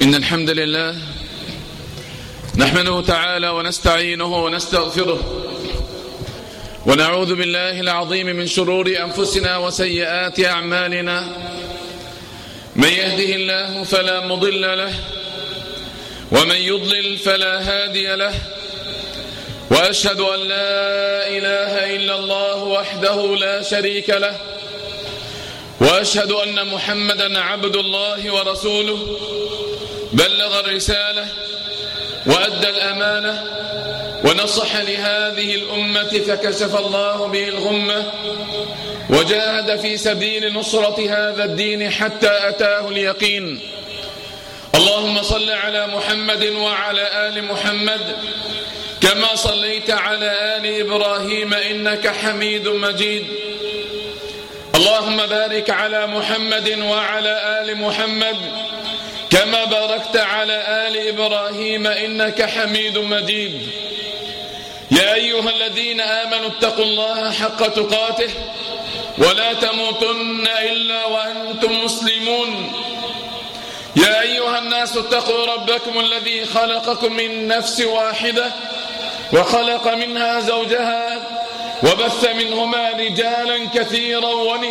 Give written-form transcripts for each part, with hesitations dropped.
إن الحمد لله نحمده تعالى ونستعينه ونستغفره ونعوذ بالله العظيم من شرور أنفسنا وسيئات أعمالنا. من يهده الله فلا مضل له ومن يضلل فلا هادي له، وأشهد أن لا إله إلا الله وحده لا شريك له، وأشهد أن محمدا عبد الله ورسوله، بلغ الرسالة وأدى الأمانة ونصح لهذه الأمة فكشف الله به الغمة، وجاهد في سبيل نصرة هذا الدين حتى أتاه اليقين. اللهم صل على محمد وعلى آل محمد كما صليت على آل إبراهيم إنك حميد مجيد. اللهم بارك على محمد وعلى آل محمد كما باركت على آل إبراهيم إنك حميد مجيد. يا أيها الذين آمنوا اتقوا الله حق تقاته ولا تموتن إلا وأنتم مسلمون. يا أيها الناس اتقوا ربكم الذي خلقكم من نفس واحدة وخلق منها زوجها وبث منهما رجالا كثيرا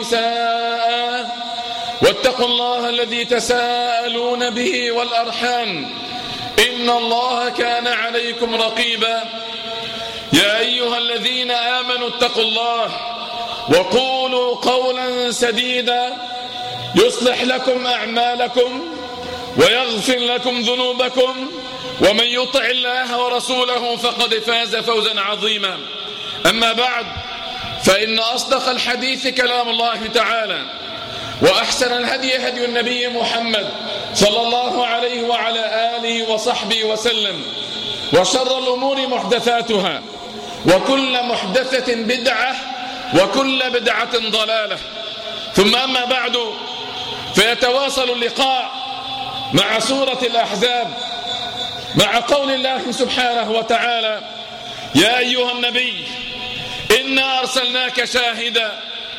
ونساء، واتقوا الله الذي تساءلون به والأرحام إن الله كان عليكم رقيبا. يا أيها الذين آمنوا اتقوا الله وقولوا قولا سديدا يصلح لكم أعمالكم ويغفر لكم ذنوبكم، ومن يطع الله ورسوله فقد فاز فوزا عظيما. أما بعد، فإن أصدق الحديث كلام الله تعالى، وأحسن الهدي هدي النبي محمد صلى الله عليه وعلى آله وصحبه وسلم، وشر الأمور محدثاتها، وكل محدثة بدعة، وكل بدعة ضلالة. ثم أما بعد، فيتواصل اللقاء مع سورة الأحزاب مع قول الله سبحانه وتعالى: يا أيها النبي إنا أرسلناك شاهدا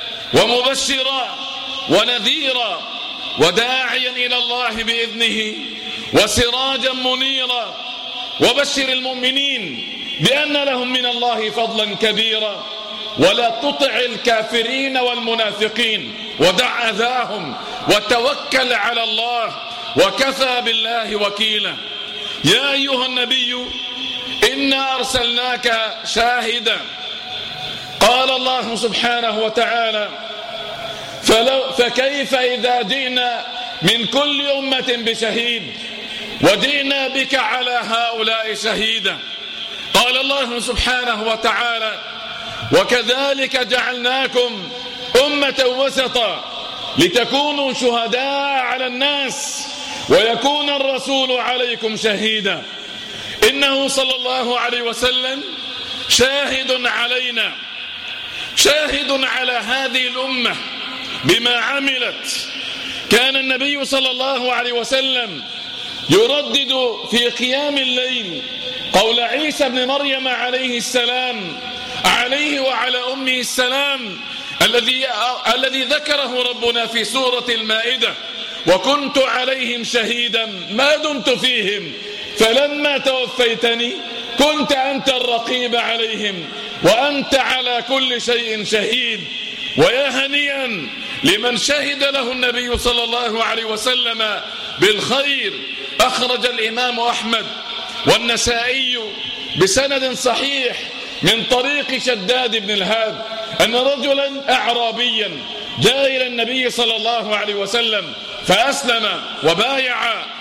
ومبشرا ونذيرا وداعيا إلى الله بإذنه وسراجا منيرا، وبشر المؤمنين بأن لهم من الله فضلا كبيرا، ولا تطع الكافرين والمنافقين ودع أذاهم وتوكل على الله وكفى بالله وكيلا. يا أيها النبي إنا أرسلناك شاهدا. قال الله سبحانه وتعالى: فكيف إذا جئنا من كل أمة بشهيد وجئنا بك على هؤلاء شهيدا. قال الله سبحانه وتعالى: وكذلك جعلناكم أمة وسطا لتكونوا شهداء على الناس ويكون الرسول عليكم شهيدا. إنه صلى الله عليه وسلم شاهد علينا، شاهد على هذه الأمة بما عملت. كان النبي صلى الله عليه وسلم يردد في قيام الليل قول عيسى بن مريم عليه السلام، عليه وعلى أمه السلام، الذي ذكره ربنا في سورة المائدة: وكنت عليهم شهيدا ما دمت فيهم فلما توفيتني كنت أنت الرقيب عليهم وأنت على كل شيء شهيد. ويا هنيئا لمن شهد له النبي صلى الله عليه وسلم بالخير. أخرج الإمام أحمد والنسائي بسند صحيح من طريق شداد بن الهاد أن رجلا أعرابيا جاء إلى النبي صلى الله عليه وسلم فأسلم وبايع،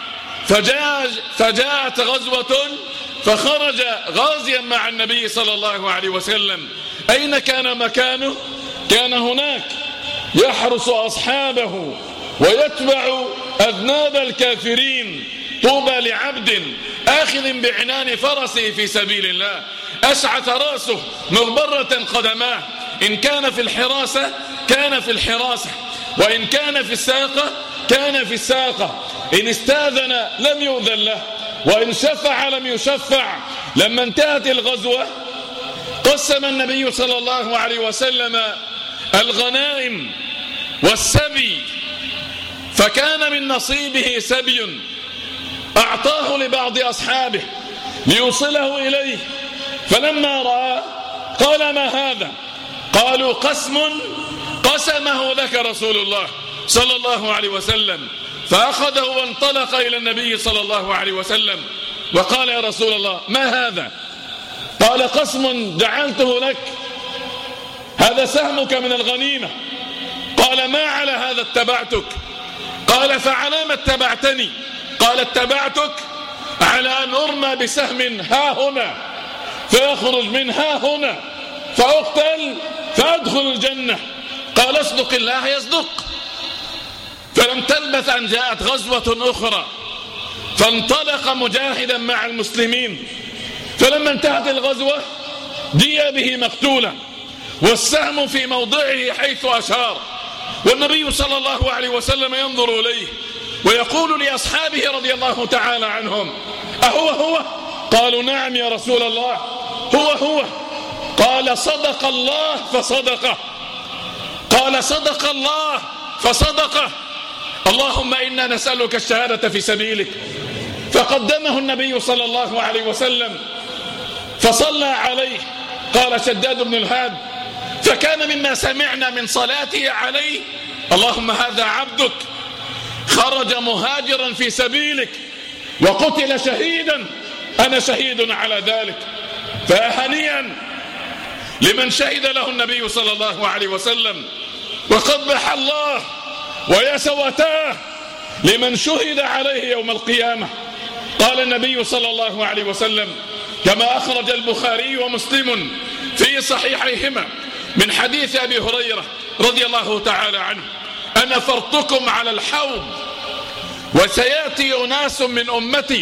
فجاءت غزوة فخرج غازيا مع النبي صلى الله عليه وسلم. أين كان مكانه؟ كان هناك يحرس أصحابه ويتبع أذناب الكافرين. طوبى لعبد آخذ بعنان فرسه في سبيل الله، أسعت رأسه مغبرة قدماه، إن كان في الحراسة كان في الحراسة، وإن كان في الساقة كان في الساقة، إن استاذن لم يؤذن له، وإن شفع لم يشفع. لما انتهت الغزوة قسم النبي صلى الله عليه وسلم الغنائم والسبي، فكان من نصيبه سبي أعطاه لبعض أصحابه ليوصله إليه، فلما رأى قال: ما هذا؟ قالوا: قسم قسمه لك رسول الله صلى الله عليه وسلم. فأخذه وانطلق إلى النبي صلى الله عليه وسلم وقال: يا رسول الله، ما هذا؟ قال: قسم جعلته لك، هذا سهمك من الغنيمة. قال: ما على هذا اتبعتك؟ قال: فعلى ما اتبعتني؟ قال: اتبعتك على أن أرمى بسهم ها هنا فيخرج من ها هنا فأقتل فأدخل الجنة. قال: اصدق الله يصدق. فلم تلبث أن جاءت غزوة أخرى فانطلق مجاهدا مع المسلمين، فلما انتهت الغزوة جيء به مقتولا والسهم في موضعه حيث أشار، والنبي صلى الله عليه وسلم ينظر إليه ويقول لأصحابه رضي الله تعالى عنهم: أهو هو؟ قالوا: نعم يا رسول الله، هو. قال: صدق الله فصدقه. قال: صدق الله فصدقه. اللهم إنا نسألك الشهادة في سبيلك. فقدمه النبي صلى الله عليه وسلم فصلى عليه. قال شداد بن الهاد: فكان مما سمعنا من صلاته عليه: اللهم هذا عبدك خرج مهاجرا في سبيلك وقتل شهيدا، أنا شهيد على ذلك. فهنيئا لمن شهد له النبي صلى الله عليه وسلم، وقبح الله ويا سواتاه لمن شهد عليه يوم القيامة. قال النبي صلى الله عليه وسلم كما أخرج البخاري ومسلم في صحيحيهما من حديث أبي هريرة رضي الله تعالى عنه: أنا فرطكم على الحوض وسيأتي أناس من أمتي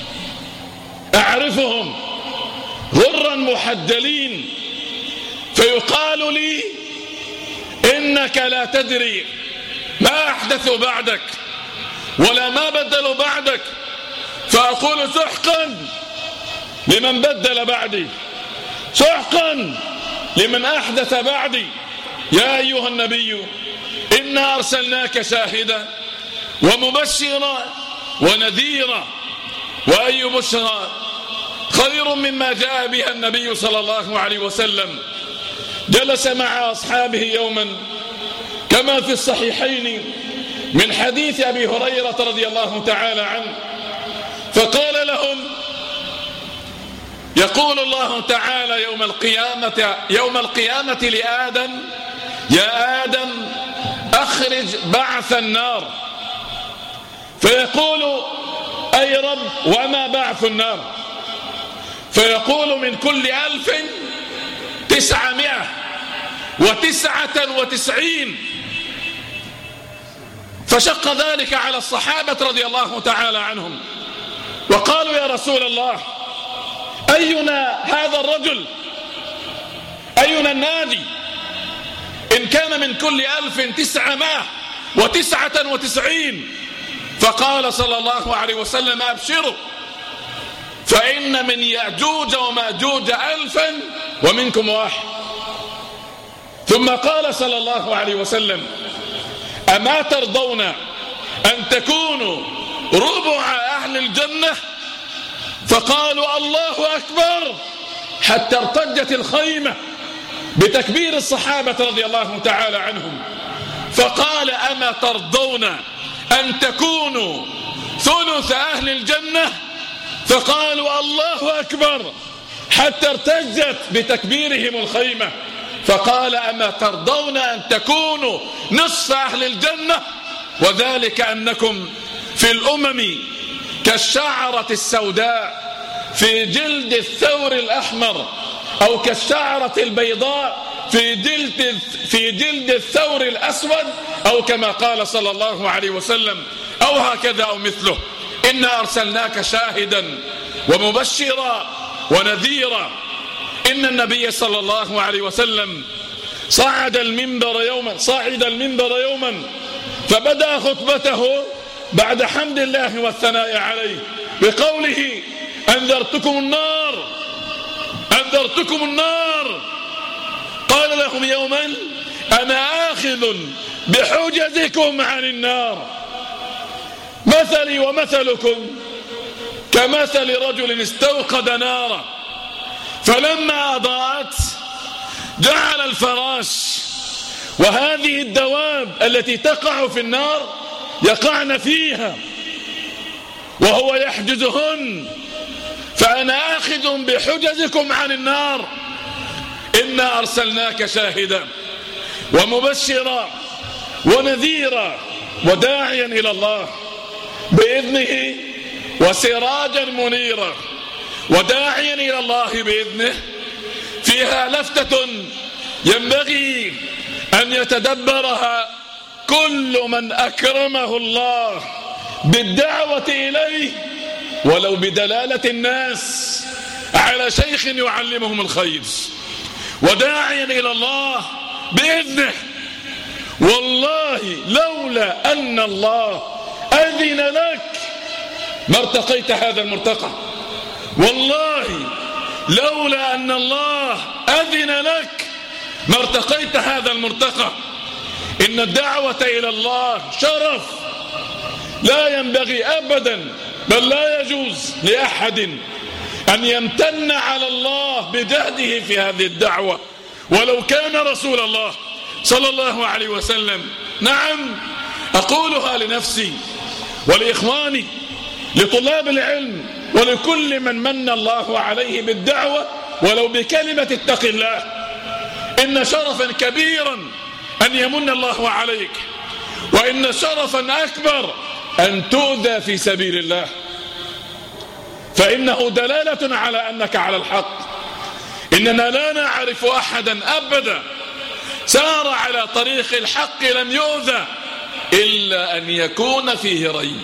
أعرفهم غرا محجلين فيقال لي: إنك لا تدري ما أحدثوا بعدك ولا ما بدلوا بعدك. فأقول: سحقا لمن بدل بعدي، سحقا لمن أحدث بعدي. يا أيها النبي إنا أرسلناك شاهدا ومبشرا ونذيرا، وأي بشرى خير مما جاء بها النبي صلى الله عليه وسلم. جلس مع أصحابه يوما كما في الصحيحين من حديث أبي هريرة رضي الله تعالى عنه، فقال لهم: يقول الله تعالى يوم القيامة لآدم: يا آدم أخرج بعث النار. فيقول: أي رب وما بعث النار؟ فيقول: من كل 1999. فشق ذلك على الصحابة رضي الله تعالى عنهم، وقالوا: يا رسول الله، أينا هذا الرجل؟ أينا الناجي إن كان من كل 1999؟ فقال صلى الله عليه وسلم: أبشروا، فإن من يأجوج ومأجوج 1000 ومنكم 1. ثم قال صلى الله عليه وسلم: أما ترضون أن تكونوا ربع أهل الجنة؟ فقالوا: الله أكبر، حتى ارتجت الخيمة بتكبير الصحابة رضي الله تعالى عنهم. فقال: أما ترضون أن تكونوا ثلث أهل الجنة؟ فقالوا: الله أكبر، حتى ارتجت بتكبيرهم الخيمة. فقال: أما ترضون أن تكونوا نصف أهل الجنة؟ وذلك أنكم في الأمم كالشعرة السوداء في جلد الثور الأحمر، أو كالشعرة البيضاء في جلد الثور الأسود، أو كما قال صلى الله عليه وسلم، أو هكذا أو مثله. إنا أرسلناك شاهدا ومبشرا ونذيرا. إن النبي صلى الله عليه وسلم صعد المنبر يوما فبدأ خطبته بعد حمد الله والثناء عليه بقوله: أنذرتكم النار. قال لهم يوما: أنا آخذ بحجزكم عن النار، مثلي ومثلكم كمثل رجل استوقد نارا فلما أضاءت جعل الفراش وهذه الدواب التي تقع في النار يقعن فيها وهو يحجزهن، فأنا آخذ بحجزكم عن النار، إنا أرسلناك شاهدا ومبشرا ونذيرا وداعيا إلى الله بإذنه وسراجا منيرا. وداعيا إلى الله بإذنه فيها لفتة ينبغي أن يتدبرها كل من أكرمه الله بالدعوة إليه ولو بدلالة الناس على شيخ يعلمهم الخير. وداعيا إلى الله بإذنه، والله لولا أن الله أذن لك ما ارتقيت هذا المرتقى، والله لولا أن الله أذن لك ما ارتقيت هذا المرتقى. إن الدعوة إلى الله شرف لا ينبغي أبدا، بل لا يجوز لأحد أن يمتن على الله بجهده في هذه الدعوة ولو كان رسول الله صلى الله عليه وسلم. نعم، أقولها لنفسي ولإخواني لطلاب العلم ولكل من من الله عليه بالدعوة ولو بكلمة اتق الله، إن شرفا كبيرا أن يمن الله عليك، وإن شرفا أكبر أن تؤذى في سبيل الله، فإنه دلالة على أنك على الحق. إننا لا نعرف أحدا أبدا سار على طريق الحق لم يؤذى إلا أن يكون فيه ريب.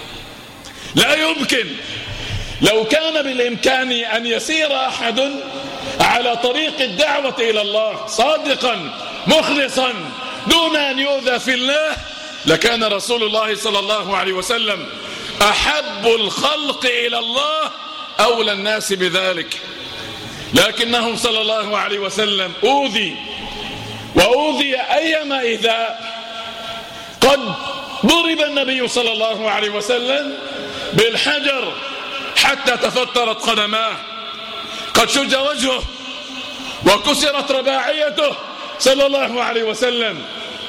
لا يمكن، لو كان بالإمكان أن يسير أحد على طريق الدعوة إلى الله صادقا مخلصا دون أن يؤذى في الله لكان رسول الله صلى الله عليه وسلم أحب الخلق إلى الله أولى الناس بذلك، لكنه صلى الله عليه وسلم أوذي وأوذي أيما إيذاء. قد ضرب النبي صلى الله عليه وسلم بالحجر حتى تفطرت قدماه، قد شج وجهه وكسرت رباعيته صلى الله عليه وسلم،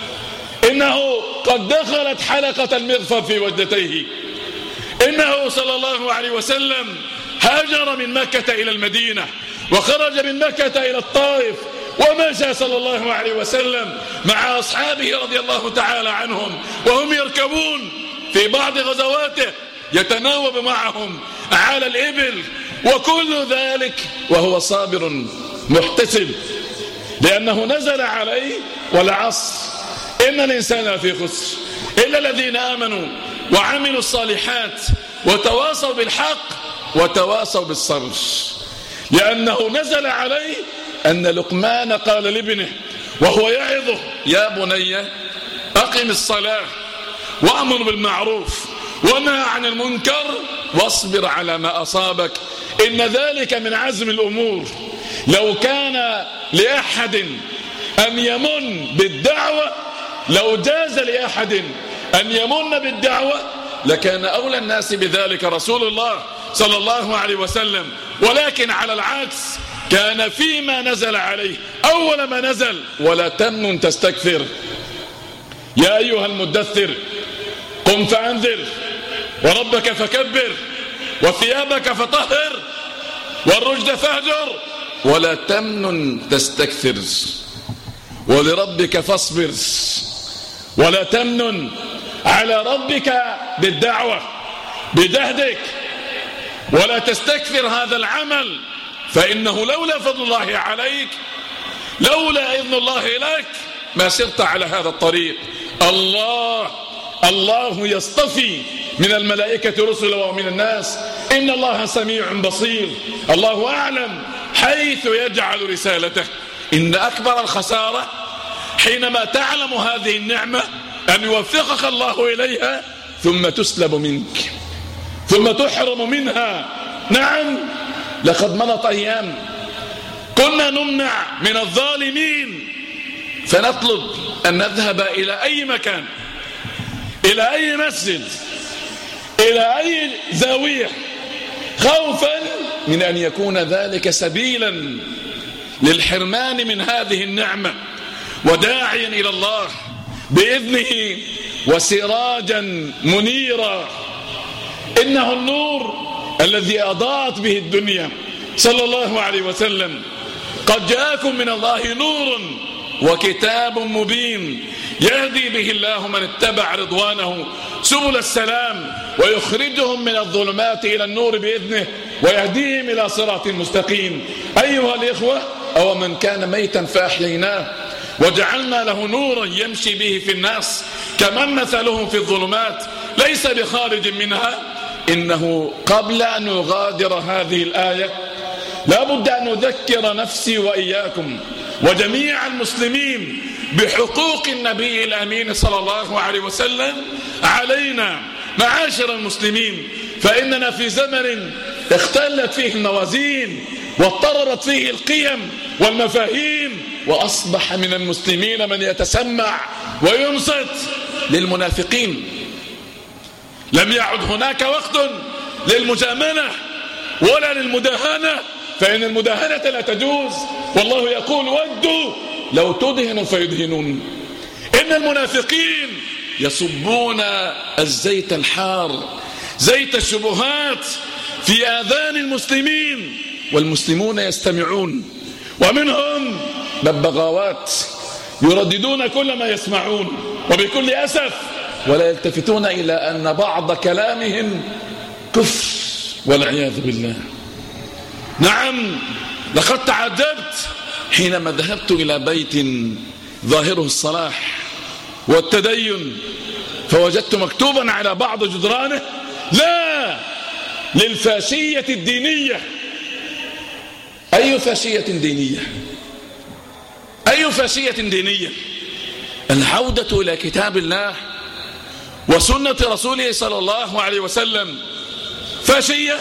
إنه قد دخلت حلقة المغفر في وجنتيه، إنه صلى الله عليه وسلم هاجر من مكة إلى المدينة وخرج من مكة إلى الطائف ومشى صلى الله عليه وسلم مع أصحابه رضي الله تعالى عنهم وهم يركبون في بعض غزواته يتناوب معهم على الإبل، وكل ذلك وهو صابر محتسب لأنه نزل عليه والعصر إن الإنسان لفي خسر إلا الذين آمنوا وعملوا الصالحات وتواصوا بالحق وتواصوا بالصبر، لأنه نزل عليه أن لقمان قال لابنه وهو يعظه يا بني أقم الصلاة وأمر بالمعروف ونهى عن المنكر واصبر على ما أصابك إن ذلك من عزم الأمور. لو كان لأحد أن يمن بالدعوة، لو جاز لأحد أن يمن بالدعوة لكان أولى الناس بذلك رسول الله صلى الله عليه وسلم، ولكن على العكس كان فيما نزل عليه أول ما نزل ولا تمنن تستكثر يا أيها المدثر قم فأنذر وربك فكبر وثيابك فطهر والرجل فاهجر ولا تمنن تستكثر ولربك فاصبر ولا تمنن على ربك بالدعوة بجهدك ولا تستكثر هذا العمل، فإنه لولا فضل الله عليك لولا إذن الله لك ما سرت على هذا الطريق. الله يصطفي من الملائكة رسلا ومن الناس، إن الله سميع بصير، الله أعلم حيث يجعل رسالته. إن أكبر الخسارة حينما تعلم هذه النعمة أن يوفقك الله إليها ثم تسلب منك ثم تحرم منها. نعم، لقد مضت أيام كنا نمنع من الظالمين فنطلب أن نذهب إلى أي مكان، إلى أي مسجد، إلى أي زاوية، خوفا من أن يكون ذلك سبيلا للحرمان من هذه النعمة، وداعيا إلى الله بإذنه وسراجا منيرا. إنه النور الذي أضاءت به الدنيا. صلى الله عليه وسلم: قد جاءكم من الله نور وكتاب مبين يهدي به الله من اتبع رضوانه سبل السلام ويخرجهم من الظلمات إلى النور بإذنه ويهديهم إلى صراط مستقيم. أيها الإخوة، أو من كان ميتا فأحييناه وجعلنا له نورا يمشي به في الناس كمن مثله في الظلمات ليس بخارج منها. إنه قبل أن نغادر هذه الآية لا بد أن نذكر نفسي وإياكم وجميع المسلمين بحقوق النبي الأمين صلى الله عليه وسلم علينا معاشر المسلمين. فإننا في زمن اختلت فيه الموازين واضطرت فيه القيم والمفاهيم، وأصبح من المسلمين من يتسمع وينصت للمنافقين. لم يعد هناك وقت للمجاملة ولا للمداهنة، فإن المداهنة لا تجوز، والله يقول: ودوا لو تدهنوا فيدهنون. إن المنافقين يصبون الزيت الحار، زيت الشبهات في آذان المسلمين، والمسلمون يستمعون، ومنهم ببغاوات يرددون كل ما يسمعون وبكل أسف، ولا يلتفتون إلى أن بعض كلامهم كفر والعياذ بالله. نعم، لقد تعجبت حينما ذهبت إلى بيت ظاهره الصلاح والتدين فوجدت مكتوبا على بعض جدرانه: لا للفاشية الدينية. أي فاشية دينية؟ أي فاشية دينية؟ العودة إلى كتاب الله وسنة رسوله صلى الله عليه وسلم فاشية؟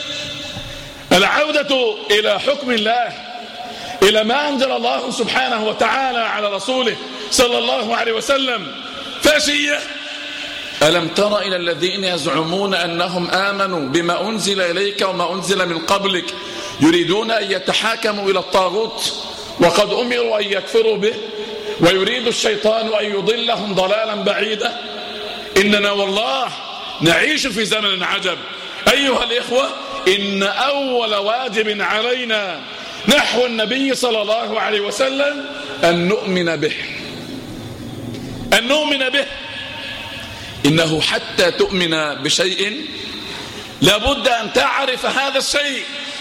العودة إلى حكم الله، إلى ما أنزل الله سبحانه وتعالى على رسوله صلى الله عليه وسلم فاشية؟ ألم تر إلى الذين يزعمون أنهم آمنوا بما أنزل إليك وما أنزل من قبلك يريدون أن يتحاكموا إلى الطاغوت وقد أمروا أن يكفروا به ويريد الشيطان أن يضلهم ضلالا بعيدا؟ إننا والله نعيش في زمن عجب. أيها الإخوة، إن أول واجب علينا نحو النبي صلى الله عليه وسلم أن نؤمن به، أن نؤمن به. إنه حتى تؤمن بشيء لابد أن تعرف هذا الشيء.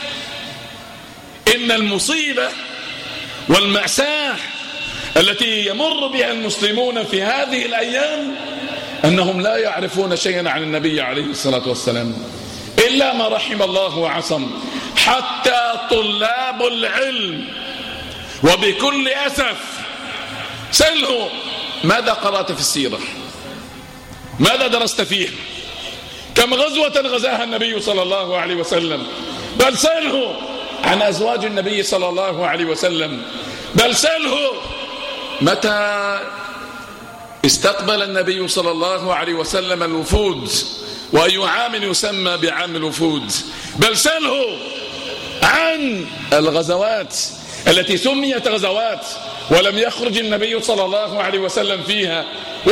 إن المصيبة والمأساة التي يمر بها المسلمون في هذه الأيام أنهم لا يعرفون شيئا عن النبي عليه الصلاة والسلام إلا ما رحم الله وعصم. حتى طلاب العلم، وبكل أسف سله: ماذا قرأت في السيرة؟ ماذا درست فيها؟ كم غزوة غزاها النبي صلى الله عليه وسلم؟ بل سله عن أزواج النبي صلى الله عليه وسلم، بل سله متى استقبل النبي صلى الله عليه وسلم الوفود، وأي عام يسمى بعام الوفود، بل سله عن الغزوات التي سميت غزوات ولم يخرج النبي صلى الله عليه وسلم فيها،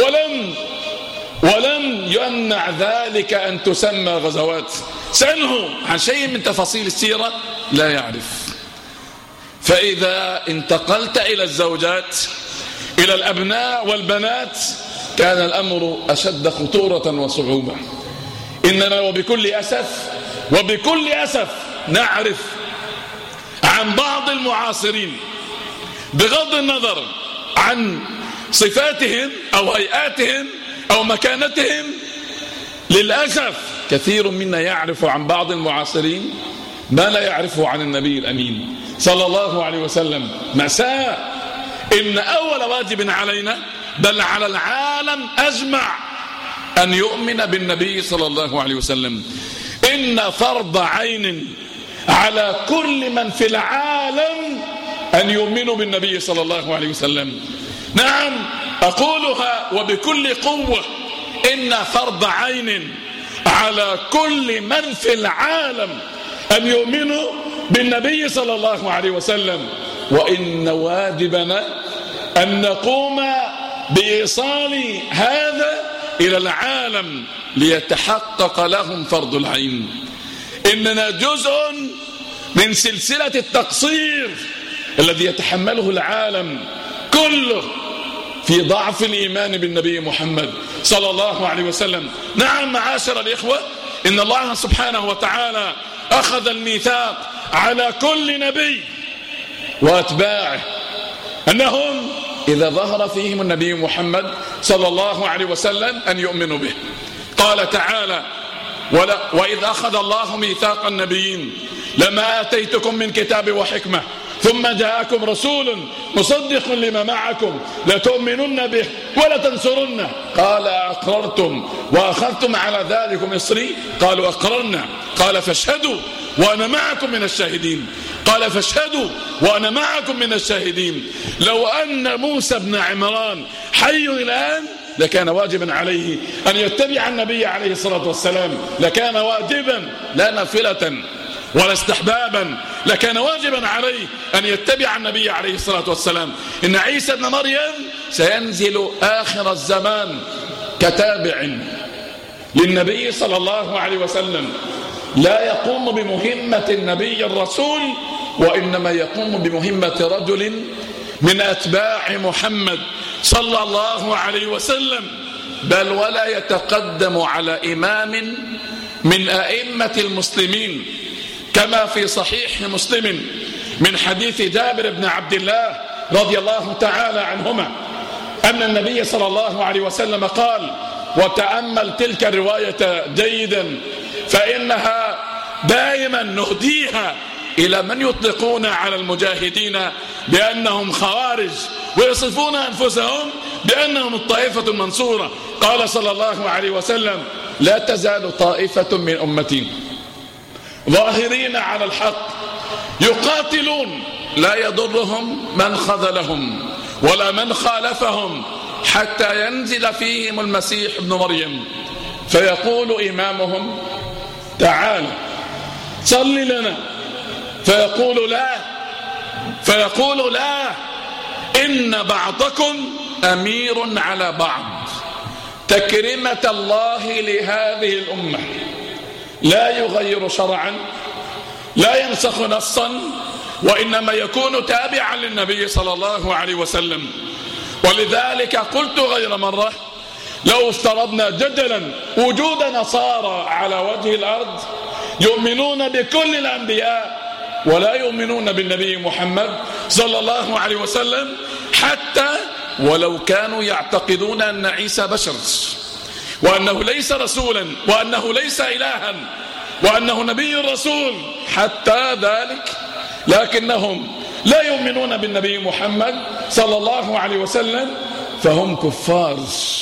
ولم يمنع ذلك أن تسمى غزوات. سأله عن شيء من تفاصيل السيرة لا يعرف. فإذا انتقلت إلى الزوجات، إلى الأبناء والبنات، كان الأمر أشد خطورة وصعوبة. إننا وبكل أسف نعرف عن بعض المعاصرين بغض النظر عن صفاتهم أو هيئاتهم أو مكانتهم، للأسف كثير منا يعرف عن بعض المعاصرين ما لا يعرفه عن النبي الأمين صلى الله عليه وسلم. مأساة. إن أول واجب علينا بل على العالم أجمع أن يؤمن بالنبي صلى الله عليه وسلم. إن فرض عين على كل من في العالم أن يؤمنوا بالنبي صلى الله عليه وسلم. نعم، أقولها وبكل قوة، إن فرض عين على كل من في العالم أن يؤمنوا بالنبي صلى الله عليه وسلم، وإن واجبنا أن نقوم بإيصال هذا إلى العالم ليتحقق لهم فرض العين. إننا جزء من سلسلة التقصير الذي يتحمله العالم كله في ضعف الإيمان بالنبي محمد صلى الله عليه وسلم. نعم معاشر الإخوة، إن الله سبحانه وتعالى أخذ الميثاق على كل نبي وأتباعه أنهم إذا ظهر فيهم النبي محمد صلى الله عليه وسلم أن يؤمنوا به. قال تعالى: وإذ أخذ الله ميثاق النبيين لما آتيتكم من كتاب وحكمة ثم جاءكم رسول مصدق لما معكم لتؤمنن به ولتنصرنه قال أقررتم وأخذتم على ذلكم إصري قالوا أقررنا قال فاشهدوا وأنا معكم من الشاهدين قال فاشهدوا وأنا معكم من الشاهدين. لو أن موسى بن عمران حي الآن لكان واجبا عليه أن يتبع النبي عليه الصلاة والسلام، لكان واجبا لا نافلة ولا استحبابا، لكان واجبا عليه أن يتبع النبي عليه الصلاة والسلام. إن عيسى بن مريم سينزل آخر الزمان كتابع للنبي صلى الله عليه وسلم، لا يقوم بمهمة النبي الرسول، وإنما يقوم بمهمة رجل من أتباع محمد صلى الله عليه وسلم، بل ولا يتقدم على إمام من أئمة المسلمين، كما في صحيح مسلم من حديث جابر بن عبد الله رضي الله تعالى عنهما أن النبي صلى الله عليه وسلم قال: وتأمل تلك الرواية جيدا فإنها دائما نهديها إلى من يطلقون على المجاهدين بأنهم خوارج ويصفون أنفسهم بأنهم الطائفة المنصورة. قال صلى الله عليه وسلم: لا تزال طائفة من أمتي ظاهرين على الحق يقاتلون لا يضرهم من خذلهم ولا من خالفهم حتى ينزل فيهم المسيح ابن مريم فيقول إمامهم: تعال صل لنا، فيقول لا إن بعضكم أمير على بعض، تكرمة الله لهذه الأمة، لا يغير شرعا لا ينسخ نصا، وإنما يكون تابعا للنبي صلى الله عليه وسلم. ولذلك قلت غير مرة: لو افترضنا جدلا وجود نصارى على وجه الأرض يؤمنون بكل الأنبياء ولا يؤمنون بالنبي محمد صلى الله عليه وسلم، حتى ولو كانوا يعتقدون أن عيسى بشر وأنه ليس رسولا وأنه ليس إلها وأنه نبي رسول، حتى ذلك لكنهم لا يؤمنون بالنبي محمد صلى الله عليه وسلم فهم كفار.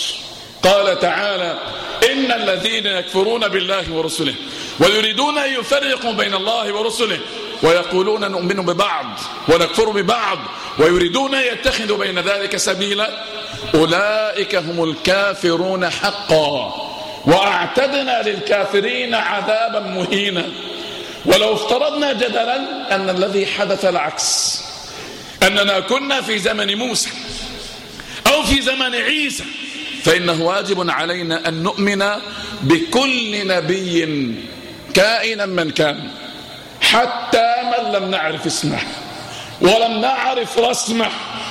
قال تعالى: إن الذين يكفرون بالله ورسله ويريدون أن يفرقوا بين الله ورسله ويقولون نؤمن ببعض ونكفر ببعض ويريدون أن يتخذوا بين ذلك سبيلا أولئك هم الكافرون حقا وأعتدنا للكافرين عذابا مهينا. ولو افترضنا جدلا أن الذي حدث العكس، أننا كنا في زمن موسى أو في زمن عيسى، فإنه واجب علينا أن نؤمن بكل نبي كائنا من كان، حتى من لم نعرف اسمه ولم نعرف رسمه.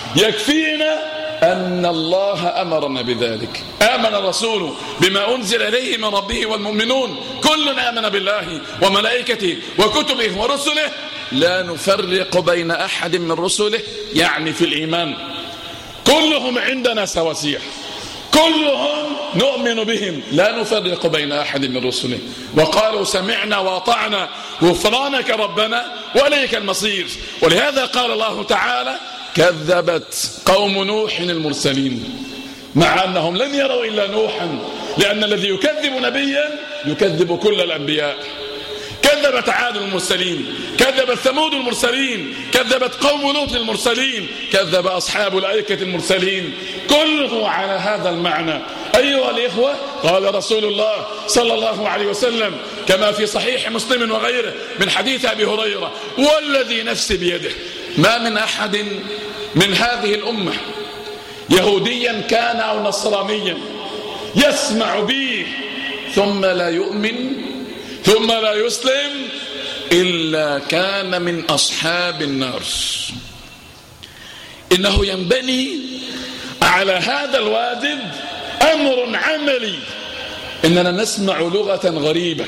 يكفينا أن الله أمرنا بذلك. آمن الرسول بما أنزل إليه من ربه والمؤمنون كل آمن بالله وملائكته وكتبه ورسله لا نفرق بين أحد من رسله، يعني في الإيمان كلهم عندنا سواسية، كلهم نؤمن بهم لا نفرق بين أحد من رسله. وقالوا سمعنا وأطعنا غفرانك ربنا وإليك المصير. ولهذا قال الله تعالى: كذبت قوم نوح المرسلين، مع أنهم لم يروا إلا نوحا، لأن الذي يكذب نبيا يكذب كل الأنبياء. كذبت عاد المرسلين، كذبت ثمود المرسلين، كذبت قوم لوط المرسلين، كذب أصحاب الأيكة المرسلين، كله على هذا المعنى. أيها الإخوة، قال رسول الله صلى الله عليه وسلم: كما في صحيح مسلم وغيره من حديث أبي هريرة: والذي نفسي بيده ما من أحد من هذه الأمة يهوديا كان أو نصرانيا يسمع بي ثم لا يؤمن ثم لا يسلم إلا كان من أصحاب النار. إنه ينبني على هذا الواجب أمر عملي، إننا نسمع لغة غريبة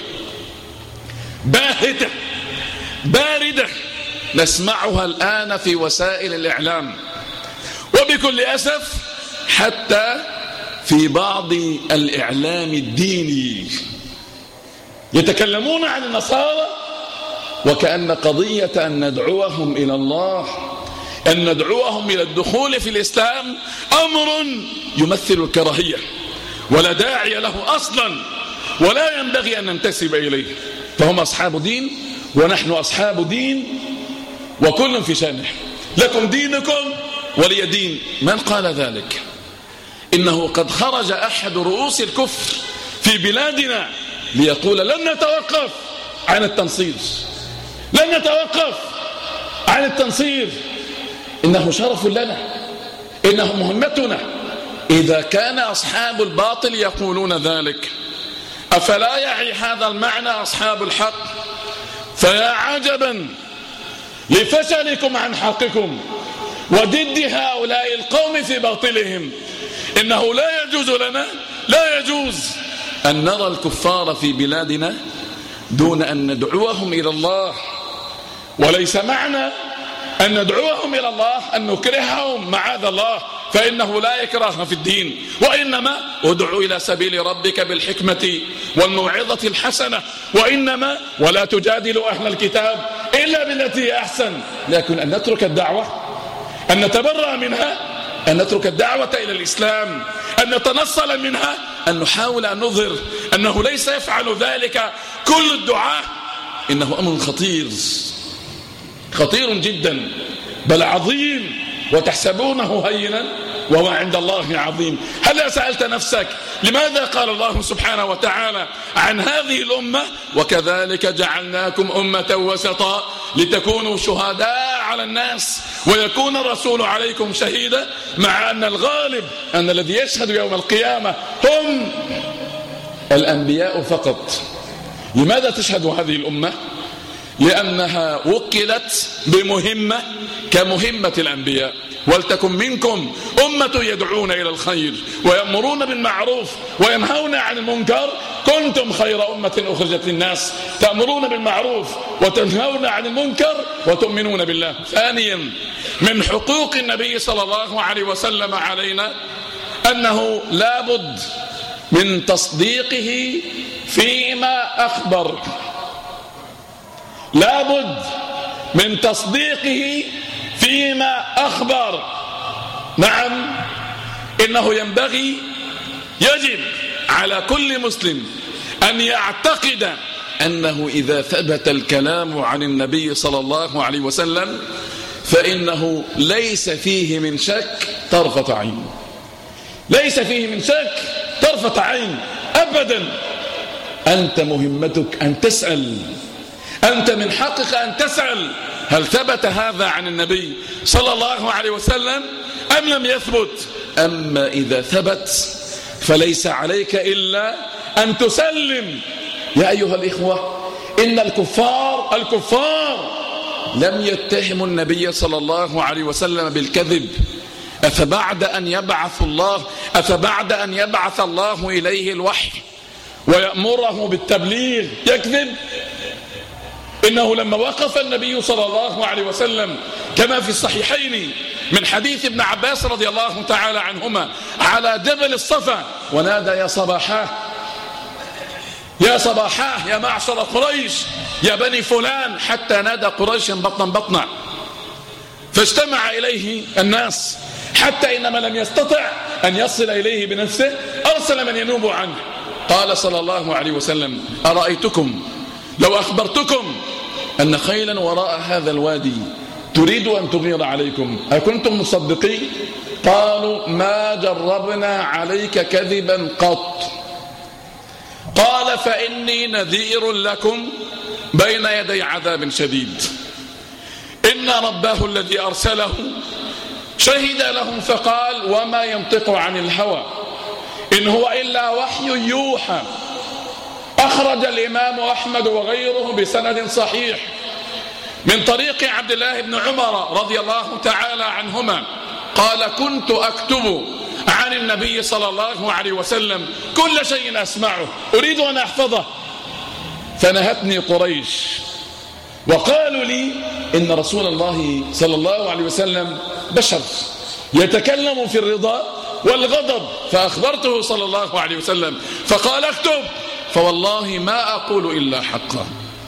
باهتة باردة نسمعها الآن في وسائل الإعلام، وبكل أسف حتى في بعض الإعلام الديني يتكلمون عن النصارى وكأن قضية أن ندعوهم إلى الله، أن ندعوهم إلى الدخول في الإسلام أمر يمثل الكراهية ولا داعي له أصلا ولا ينبغي أن ننتسب إليه. فهم أصحاب دين ونحن أصحاب دين وكل في شأنه، لكم دينكم ولي دين. من قال ذلك؟ إنه قد خرج أحد رؤوس الكفر في بلادنا ليقول: لن نتوقف عن التنصير، لن نتوقف عن التنصير، إنه شرف لنا، إنه مهمتنا. إذا كان أصحاب الباطل يقولون ذلك، أفلا يعي هذا المعنى أصحاب الحق؟ فيا عجبا لفشلكم عن حقكم وضد هؤلاء القوم في باطلهم. إنه لا يجوز لنا، لا يجوز أن نرى الكفار في بلادنا دون أن ندعوهم إلى الله. وليس معنى أن ندعوهم إلى الله أن نكرههم، معاذ الله، فإنه لا إكراه في الدين، وإنما ادع إلى سبيل ربك بالحكمة والموعظة الحسنة، وإنما ولا تجادلوا أهل الكتاب إلا بالتي أحسن. لكن أن نترك الدعوة، أن نتبرأ منها، أن نترك الدعوة إلى الإسلام، أن نتنصل منها، أن نحاول أن نظهر أنه ليس يفعل ذلك كل الدعاة، إنه أمر خطير، خطير جدا، بل عظيم، وتحسبونه هينا وهو عند الله عظيم. هل سألت نفسك لماذا قال الله سبحانه وتعالى عن هذه الأمة: وكذلك جعلناكم أمة وسطا لتكونوا شهداء على الناس ويكون الرسول عليكم شهيدا، مع أن الغالب أن الذي يشهد يوم القيامة هم الأنبياء فقط. لماذا تشهد هذه الأمة؟ لأنها وكلت بمهمة كمهمة الأنبياء. ولتكن منكم أمة يدعون إلى الخير ويأمرون بالمعروف وينهون عن المنكر، كنتم خير أمة أخرجت للناس تأمرون بالمعروف وتنهون عن المنكر وتؤمنون بالله. ثانيا، من حقوق النبي صلى الله عليه وسلم علينا أنه لابد من تصديقه فيما أخبر، لابد من تصديقه فيما أخبر. نعم، إنه ينبغي، يجب على كل مسلم أن يعتقد أنه إذا ثبت الكلام عن النبي صلى الله عليه وسلم فإنه ليس فيه من شك طرفة عين، ليس فيه من شك طرفة عين أبدا. أنت مهمتك أن تسأل، أنت من حقك أن تسأل هل ثبت هذا عن النبي صلى الله عليه وسلم أم لم يثبت. أما إذا ثبت فليس عليك إلا أن تسلم. يا أيها الإخوة، إن الكفار لم يتهموا النبي صلى الله عليه وسلم بالكذب. أفبعد أن يبعث الله إليه الوحي ويأمره بالتبليغ يكذب؟ إنه لما وقف النبي صلى الله عليه وسلم كما في الصحيحين من حديث ابن عباس رضي الله تعالى عنهما على جبل الصفا ونادى: يا صباحاه، يا صباحاه، يا معشر قريش، يا بني فلان، حتى نادى قريش بطنا، فاجتمع إليه الناس حتى إنما لم يستطع أن يصل إليه بنفسه أرسل من ينوب عنه. قال صلى الله عليه وسلم: أرأيتكم لو أخبرتكم أن خيلا وراء هذا الوادي تريد أن تغير عليكم أكنتم مصدقين؟ قالوا: ما جربنا عليك كذبا قط. قال فإني نذير لكم بين يدي عذاب شديد. إن ربه الذي أرسله شهد لهم فقال وما ينطق عن الهوى إن هو إلا وحي يوحى. أخرج الإمام أحمد وغيره بسند صحيح من طريق عبد الله بن عمر رضي الله تعالى عنهما قال كنت أكتب عن النبي صلى الله عليه وسلم كل شيء أسمعه أريد أن أحفظه، فنهتني قريش وقالوا لي إن رسول الله صلى الله عليه وسلم بشر يتكلم في الرضا والغضب، فأخبرته صلى الله عليه وسلم فقال اكتب، فوالله ما أقول إلا حقا.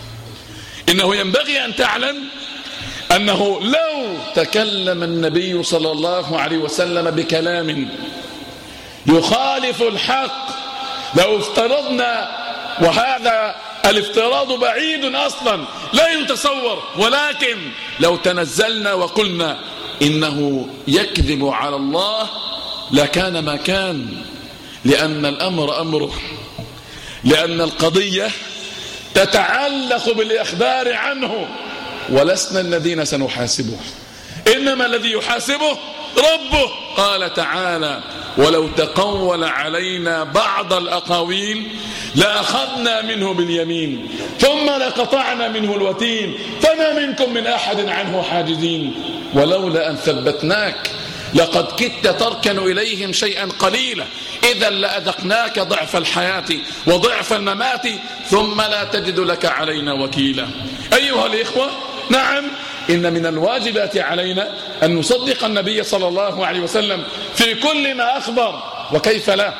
إنه ينبغي أن تعلم أنه لو تكلم النبي صلى الله عليه وسلم بكلام يخالف الحق، لو افترضنا، وهذا الافتراض بعيد أصلا لا يتصور، ولكن لو تنزلنا وقلنا إنه يكذب على الله لكان ما كان، لأن الأمر أمره، لأن القضية تتعلق بالإخبار عنه، ولسنا الذين سنحاسبه، إنما الذي يحاسبه ربه. قال تعالى ولو تقول علينا بعض الأقاويل لأخذنا منه باليمين ثم لقطعنا منه الوتين فما منكم من أحد عنه حاجزين ولولا أن ثبتناك لقد كدت تركن إليهم شيئا قليلا إذا لأذقناك ضعف الحياة وضعف الممات ثم لا تجد لك علينا وكيلا. أيها الإخوة، نعم، إن من الواجبات علينا أن نصدق النبي صلى الله عليه وسلم في كل ما أخبر، وكيف لا،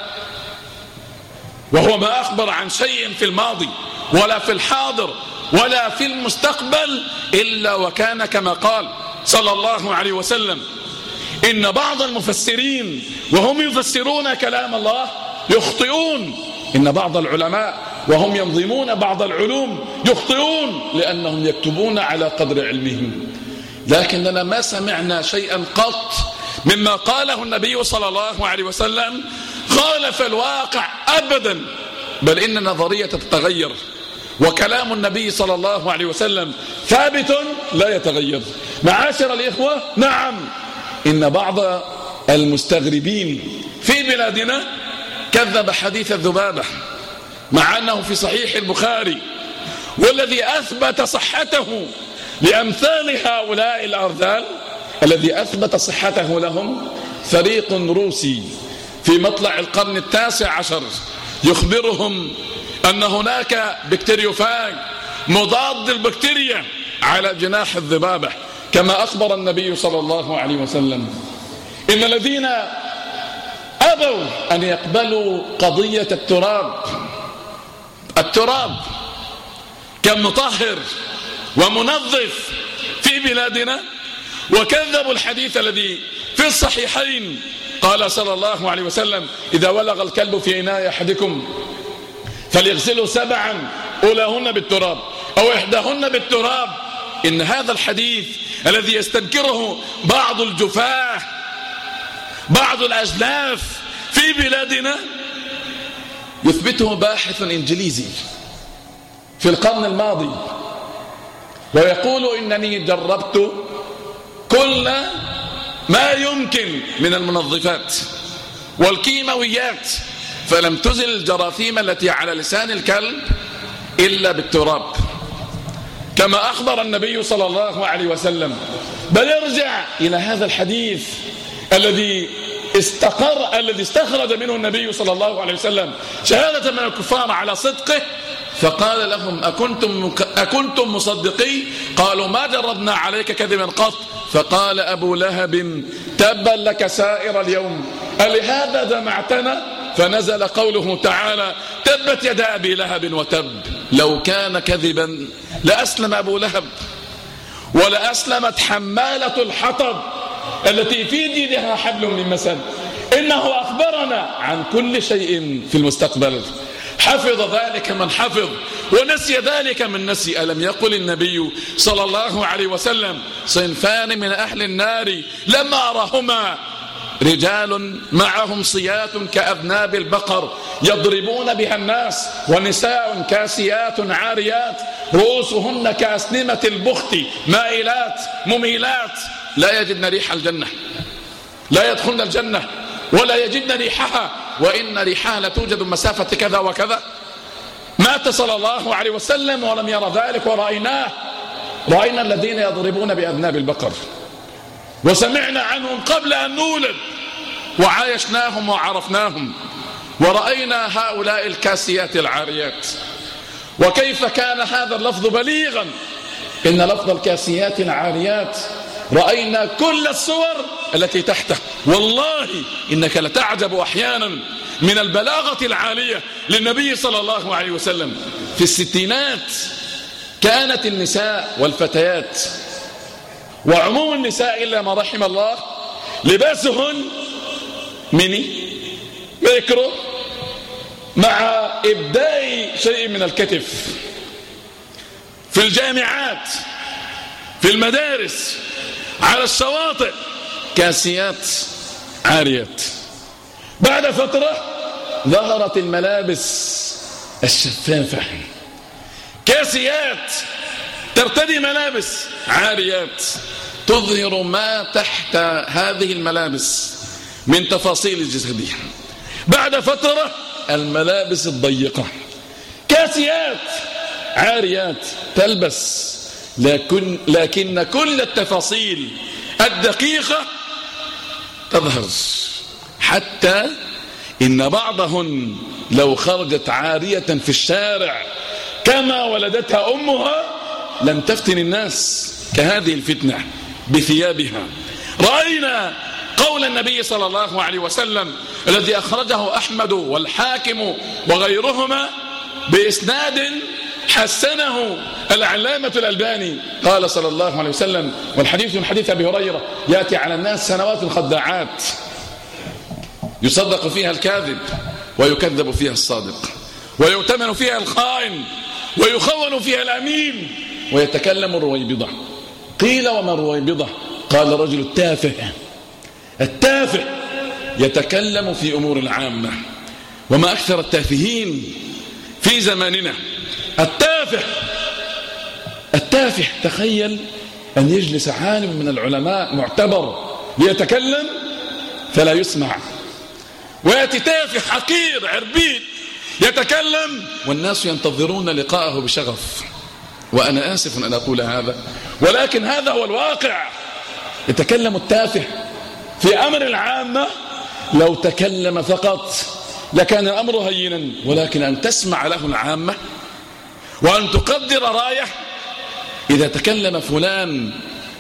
وهو ما أخبر عن شيء في الماضي ولا في الحاضر ولا في المستقبل إلا وكان كما قال صلى الله عليه وسلم. إن بعض المفسرين وهم يفسرون كلام الله يخطئون، إن بعض العلماء وهم ينظمون بعض العلوم يخطئون لأنهم يكتبون على قدر علمهم، لكننا ما سمعنا شيئا قط مما قاله النبي صلى الله عليه وسلم خالف الواقع أبدا، بل إن نظرية تتغير وكلام النبي صلى الله عليه وسلم ثابت لا يتغير. معاشر الإخوة، نعم، إن بعض المستغربين في بلادنا كذب حديث الذبابة مع أنه في صحيح البخاري، والذي أثبت صحته لأمثال هؤلاء الأرذال الذي أثبت صحته لهم فريق روسي في مطلع القرن 19 يخبرهم أن هناك بكتيريوفاج مضاد البكتيريا على جناح الذبابة كما أخبر النبي صلى الله عليه وسلم. إن الذين أبوا أن يقبلوا قضية التراب كمطهر ومنظف في بلادنا، وكذبوا الحديث الذي في الصحيحين قال صلى الله عليه وسلم إذا ولغ الكلب في إناء أحدكم فليغسله 7 أولاهن بالتراب أو إحداهن بالتراب. إن هذا الحديث الذي يستنكره بعض الجفاة بعض الأجلاف في بلادنا يثبته باحث إنجليزي في القرن الماضي، ويقول إنني جربت كل ما يمكن من المنظفات والكيماويات فلم تزل الجراثيم التي على لسان الكلب إلا بالتراب كما أخبر النبي صلى الله عليه وسلم. بل ارجع إلى هذا الحديث الذي استخرج منه النبي صلى الله عليه وسلم شهادة من الكفار على صدقه، فقال لهم أكنتم مصدقي؟ قالوا ما جربنا عليك كذبا قط. فقال أبو لهب تبا لك سائر اليوم ألهذا جمعتنا؟ فنزل قوله تعالى تبت يدا أبي لهب وتب. لو كان كذبا لأسلم أبو لهب ولأسلمت حمالة الحطب التي في جيدها حبل من مسد. إنه أخبرنا عن كل شيء في المستقبل، حفظ ذلك من حفظ ونسي ذلك من نسي. ألم يقل النبي صلى الله عليه وسلم صنفان من أهل النار لما أراهما رجال معهم صيات كأذناب البقر يضربون بها الناس، ونساء كاسيات عاريات رؤوسهن كأسنمة البخت مائلات مميلات لا يجدن ريح الجنة، لا يدخلن الجنة ولا يجدن ريحها، وإن ريحها لتوجد مسافة كذا وكذا. مات صلى الله عليه وسلم ولم يرى ذلك، ورأيناه، رأينا الذين يضربون بأذناب البقر، وسمعنا عنهم قبل أن نولد، وعايشناهم وعرفناهم، ورأينا هؤلاء الكاسيات العاريات. وكيف كان هذا اللفظ بليغا؟ إن لفظ الكاسيات العاريات رأينا كل الصور التي تحته. والله إنك لتعجب أحيانا من البلاغة العالية للنبي صلى الله عليه وسلم. في الستينات كانت النساء والفتيات وعموم النساء إلا ما رحم الله لباسهن ميني ميكرو مع إبداء شيء من الكتف. في الجامعات، في المدارس، على الشواطئ، كاسيات عاريات. بعد فترة ظهرت الملابس الشفافة، كاسيات ترتدي ملابس عاريات تظهر ما تحت هذه الملابس من تفاصيل الجسد. بعد فترة الملابس الضيقة، كاسيات عاريات تلبس، لكن كل التفاصيل الدقيقة تظهر، حتى إن بعضهن لو خرجت عارية في الشارع كما ولدتها أمها لم تفتن الناس كهذه الفتنة بثيابها. رأينا قول النبي صلى الله عليه وسلم الذي أخرجه أحمد والحاكم وغيرهما بإسناد حسنه العلامة الألباني، قال صلى الله عليه وسلم، والحديث من حديث أبي هريرة: يأتي على الناس سنوات خداعات يصدق فيها الكاذب ويكذب فيها الصادق، ويؤتمن فيها الخائن ويخون فيها الأمين، ويتكلم الرويبضة. قيل: وما الرويبضة؟ قال: رجل التافه، التافه يتكلم في أمور العامة. وما أكثر التافهين في زماننا. التافه تخيل أن يجلس عالم من العلماء معتبر ليتكلم فلا يسمع، ويأتي تافه حقير عربيد يتكلم والناس ينتظرون لقاءه بشغف. وأنا آسف أن أقول هذا، ولكن هذا هو الواقع. يتكلم التافه في أمر العامة، لو تكلم فقط لكان الأمر هينا، ولكن أن تسمع له العامة وأن تقدر رايه. إذا تكلم فلان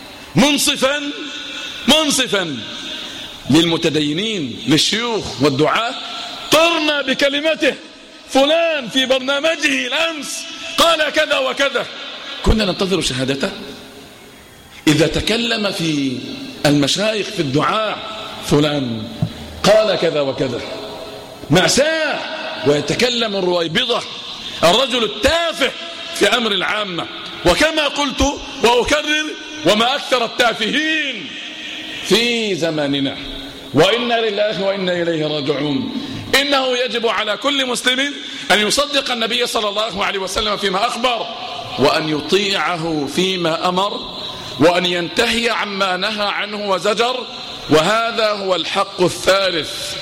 منصفا للمتدينين للشيوخ والدعاة، طرنا بكلمته: فلان في برنامجه الأمس قال كذا وكذا، كنا ننتظر شهادته. إذا تكلم في المشايخ في الدعاء: فلان قال كذا وكذا، مأساة. ويتكلم الرويبضة، الرجل التافه في أمر العامة. وكما قلت وأكرر: وما أكثر التافهين في زماننا، وإنا لله وإنا إليه راجعون. إنه يجب على كل مسلم أن يصدق النبي صلى الله عليه وسلم فيما أخبر، وأن يطيعه فيما أمر، وأن ينتهي عما نهى عنه وزجر. وهذا هو الحق الثالث.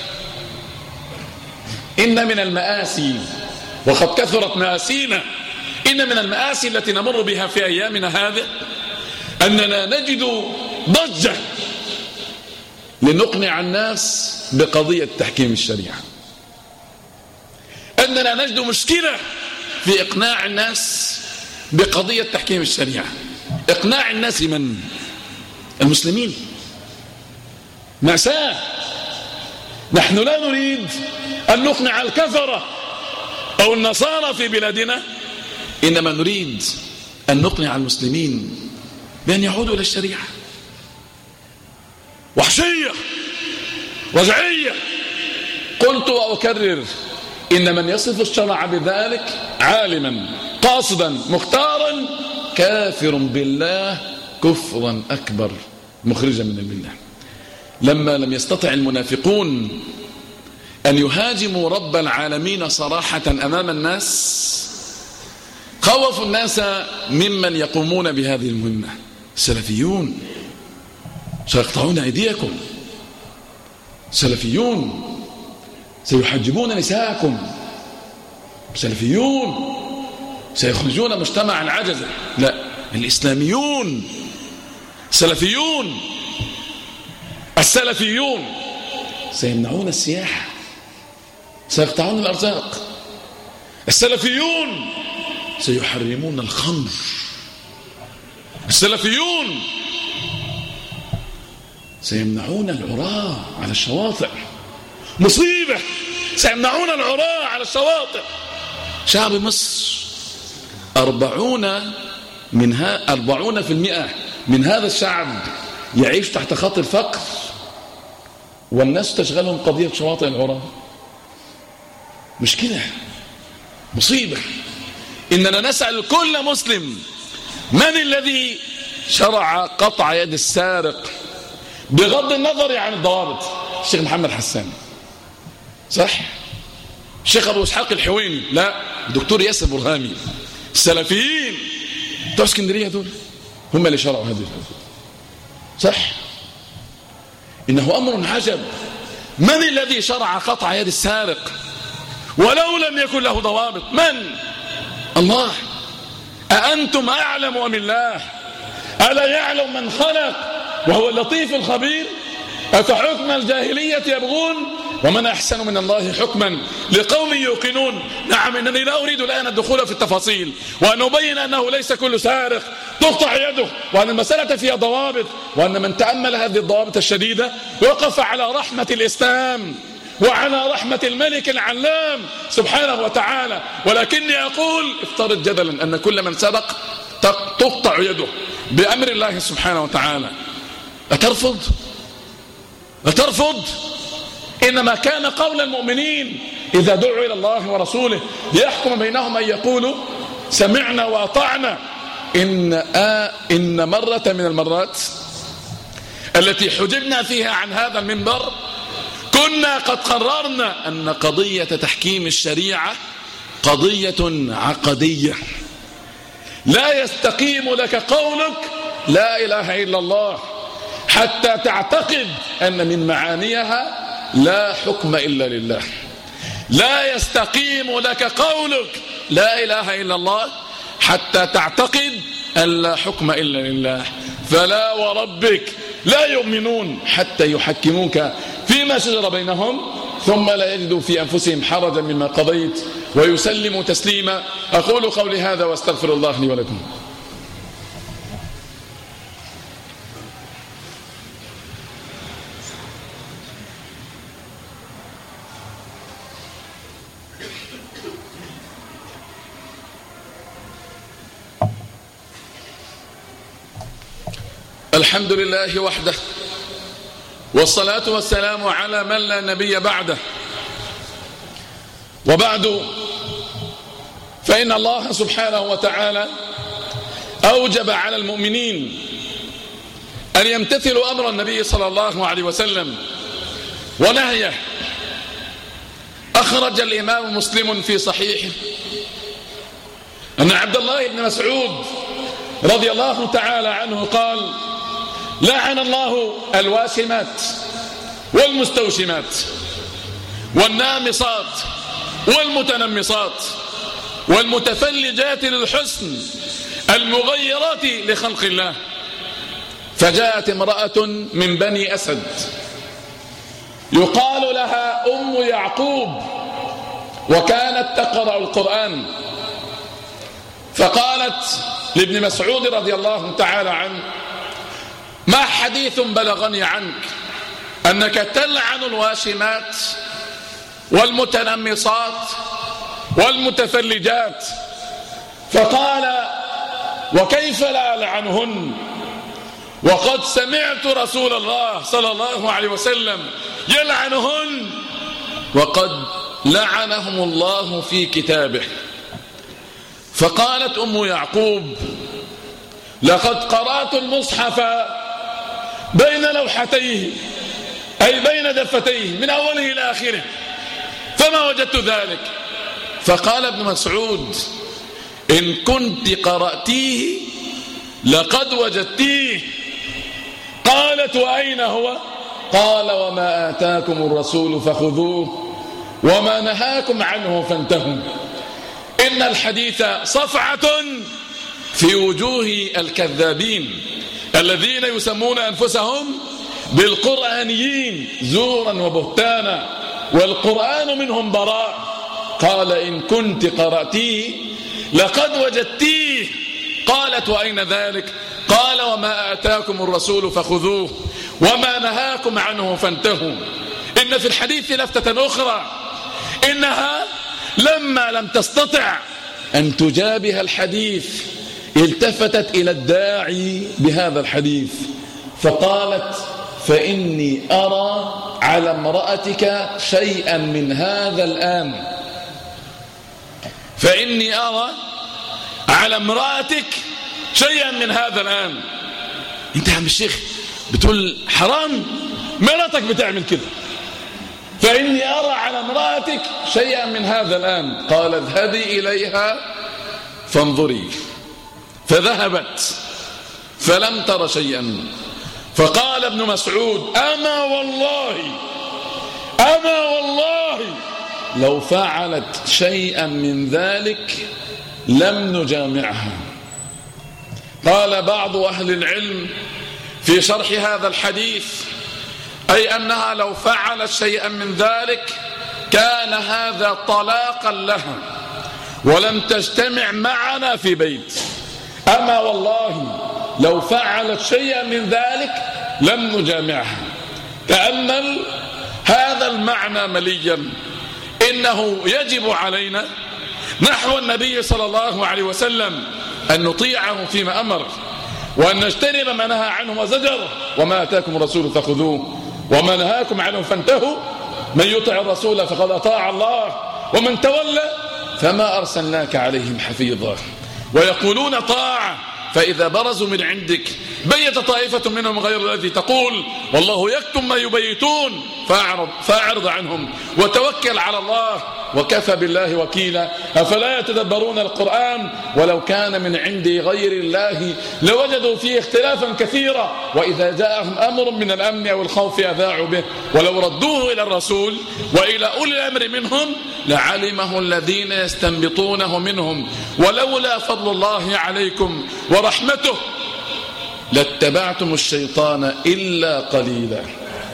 إن من المآسي، وقد كثرت مآسينا، إن من المآسي التي نمر بها في أيامنا هذه أننا نجد ضجة لنقنع الناس بقضية تحكيم الشريعة. أننا نجد مشكلة في إقناع الناس بقضية تحكيم الشريعة. إقناع الناس من؟ المسلمين. مأساة. نحن لا نريد أن نقنع الكفرة أو النصارى في بلادنا، إنما نريد أن نقنع المسلمين بأن يعودوا إلى الشريعة. وحشية، رجعية. قلت وأكرر: إن من يصف الشرع بذلك عالما قاصدا مختارا كافر بالله كفرا أكبر مخرجا من الملة. لما لم يستطع المنافقون أن يهاجموا رب العالمين صراحة أمام الناس خوفوا الناس ممن يقومون بهذه المهمة. السلفيون سيقطعون أيديكم، سلفيون سيحجبون نساءكم، سلفيون سيخرجون مجتمع العجزة. لا، الإسلاميون سلفيون. السلفيون سيمنعون السياحة، سيقطعون الأرزاق. السلفيون سيحرمون الخمر. السلفيون سيمنعون العراة على الشواطئ. مصيبة، سيمنعون العراة على الشواطئ. شعب مصر 40% من هذا الشعب يعيش تحت خط الفقر، والناس تشغلهم قضية شواطئ العراة. مشكلة، مصيبة. إننا نسأل كل مسلم: من الذي شرع قطع يد السارق بغض النظر عن الضوابط؟ الشيخ محمد حسان، صح؟ الشيخ أبو إسحاق الحويني، لا، الدكتور ياسر برهامي. السلفيين بتوع اسكندرية دول هم اللي شرعوا هذه الحدود، صح؟ إنه أمر عجب. من الذي شرع قطع يد السارق ولو لم يكن له ضوابط؟ من؟ الله. أأنتم أعلم أم الله؟ ألا يعلم من خلق وهو اللطيف الخبير؟ أفحكم الجاهلية يبغون ومن أحسن من الله حكما لقوم يوقنون. نعم، إنني لا أريد الآن الدخول في التفاصيل وأن أبين أنه ليس كل سارق تقطع يده، وأن المسألة فيها ضوابط، وأن من تأمل هذه الضوابط الشديدة وقف على رحمة الإسلام وعلى رحمة الملك العلام سبحانه وتعالى. ولكني أقول افترض جدلا أن كل من سرق تقطع يده بأمر الله سبحانه وتعالى، أترفض؟ أترفض؟ إنما كان قول المؤمنين إذا دعوا إلى الله ورسوله ليحكم بينهم أن يقولوا سمعنا وأطعنا. إن مرة من المرات التي حجبنا فيها عن هذا المنبر كنا قد قررنا أن قضية تحكيم الشريعة قضية عقدية. لا يستقيم لك قولك لا إله إلا الله حتى تعتقد أن من معانيها لا حكم إلا لله. لا يستقيم لك قولك لا إله إلا الله حتى تعتقد أن لا حكم إلا لله. فلا وربك لا يؤمنون حتى يحكموك فيما شجر بينهم ثم لا يجدوا في أنفسهم حرجا مما قضيت ويسلموا تسليما. أقول قولي هذا واستغفر الله لي ولكم. الحمد لله وحده، والصلاة والسلام على من لا نبي بعده. وبعد، فإن الله سبحانه وتعالى أوجب على المؤمنين أن يمتثلوا أمر النبي صلى الله عليه وسلم ونهيه. أخرج الإمام مسلم في صحيحه أن عبد الله بن مسعود رضي الله تعالى عنه قال: لعن الله الواشمات والمستوشمات والنامصات والمتنمصات والمتفلجات للحسن المغيرات لخلق الله. فجاءت امرأة من بني أسد يقال لها أم يعقوب، وكانت تقرأ القرآن، فقالت لابن مسعود رضي الله تعالى عنه: ما حديث بلغني عنك أنك تلعن الواشمات والمتنمصات والمتفلجات؟ فقال: وكيف لا ألعنهن وقد سمعت رسول الله صلى الله عليه وسلم يلعنهن وقد لعنهم الله في كتابه. فقالت أم يعقوب: لقد قرأت المصحف بين لوحتيه أي بين دفتيه من أوله إلى آخره، فما وجدت ذلك. فقال ابن مسعود: إن كنت قرأتيه لقد وجدتيه. قالت: وأين هو؟ قال: وما آتاكم الرسول فخذوه وما نهاكم عنه فانتهوا. إن الحديث صفعة في وجوه الكذابين الذين يسمون أنفسهم بالقرآنيين زورا وبهتانا، والقرآن منهم براء. قال: إن كنت قرأتيه لقد وجدتيه. قالت: وأين ذلك؟ قال: وما آتاكم الرسول فخذوه وما نهاكم عنه فانتهوا. إن في الحديث لفتة أخرى، إنها لما لم تستطع أن تجابه الحديث التفتت إلى الداعي بهذا الحديث فقالت: فإني أرى على امرأتك شيئا من هذا الآن. فإني أرى على امرأتك شيئا من هذا الآن. انت يا عم الشيخ بتقول حرام؟ مراتك بتعمل كده. فإني أرى على امرأتك شيئا من هذا الآن. قال: اذهبي إليها فانظري. فذهبت فلم تر شيئا. فقال ابن مسعود: أما والله لو فعلت شيئا من ذلك لم نجامعها. قال بعض أهل العلم في شرح هذا الحديث: أي أنها لو فعلت شيئا من ذلك كان هذا طلاقا لها ولم تجتمع معنا في بيت. أما والله لو فعلت شيئا من ذلك لم نجامعها. تأمل هذا المعنى مليا. إنه يجب علينا نحو النبي صلى الله عليه وسلم أن نطيعه فيما أمر وأن نجتنب ما نهى عنه وزجر. وما آتاكم الرسول فخذوه وما نهاكم عنه فانتهوا. من يطع الرسول فقد أطاع الله ومن تولى فما أرسلناك عليهم حفيظا. ويقولون طاعة، فإذا برزوا من عندك بيت طائفة منهم غير الذي تقول والله يكتم ما يبيتون فأعرض عنهم وتوكل على الله وكفى بالله وكيلا. أفلا يتدبرون القرآن ولو كان من عند غير الله لوجدوا فيه اختلافا كثيرا وإذا جاءهم أمر من الأمن أو الخوف أذاعوا به ولو ردوه إلى الرسول وإلى أولي الأمر منهم لعلمه الذين يستنبطونه منهم ولولا فضل الله عليكم ورحمته لاتبعتم الشيطان إلا قليلا.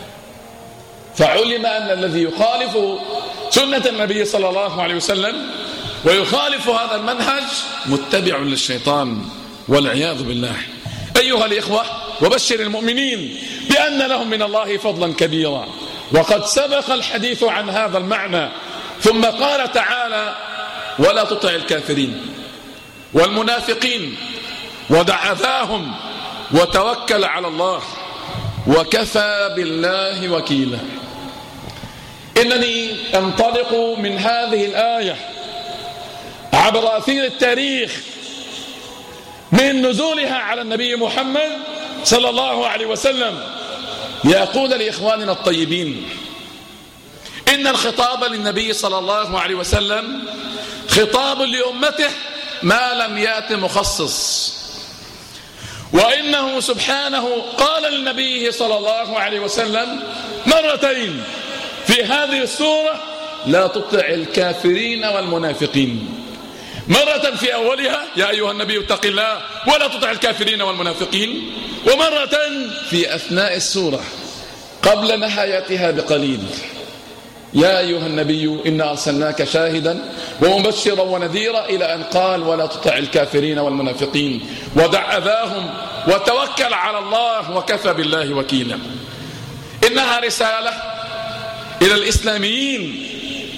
فعلم أن الذي يخالف سنة النبي صلى الله عليه وسلم ويخالف هذا المنهج متبع للشيطان والعياذ بالله. أيها الإخوة، وبشر المؤمنين بأن لهم من الله فضلا كبيرا. وقد سبق الحديث عن هذا المعنى. ثم قال تعالى: ولا تطع الكافرين والمنافقين ودع أذاهم وتوكل على الله وكفى بالله وكيلا. إنني أنطلق من هذه الآية عبر أثير التاريخ من نزولها على النبي محمد صلى الله عليه وسلم لأقول لإخواننا الطيبين إن الخطاب للنبي صلى الله عليه وسلم خطاب لأمته ما لم يأت مخصص. وإنه سبحانه قال للنبي صلى الله عليه وسلم مرتين في هذه السورة: لا تطع الكافرين والمنافقين. مرة في أولها: يا أيها النبي اتق الله ولا تطع الكافرين والمنافقين. ومرة في أثناء السورة قبل نهايتها بقليل: يا أيها النبي إنا أرسلناك شاهدا ومبشرا ونذيرا، إلى أن قال: ولا تطع الكافرين والمنافقين ودع أذاهم وتوكل على الله وكفى بالله وكيلا. إنها رسالة إلى الإسلاميين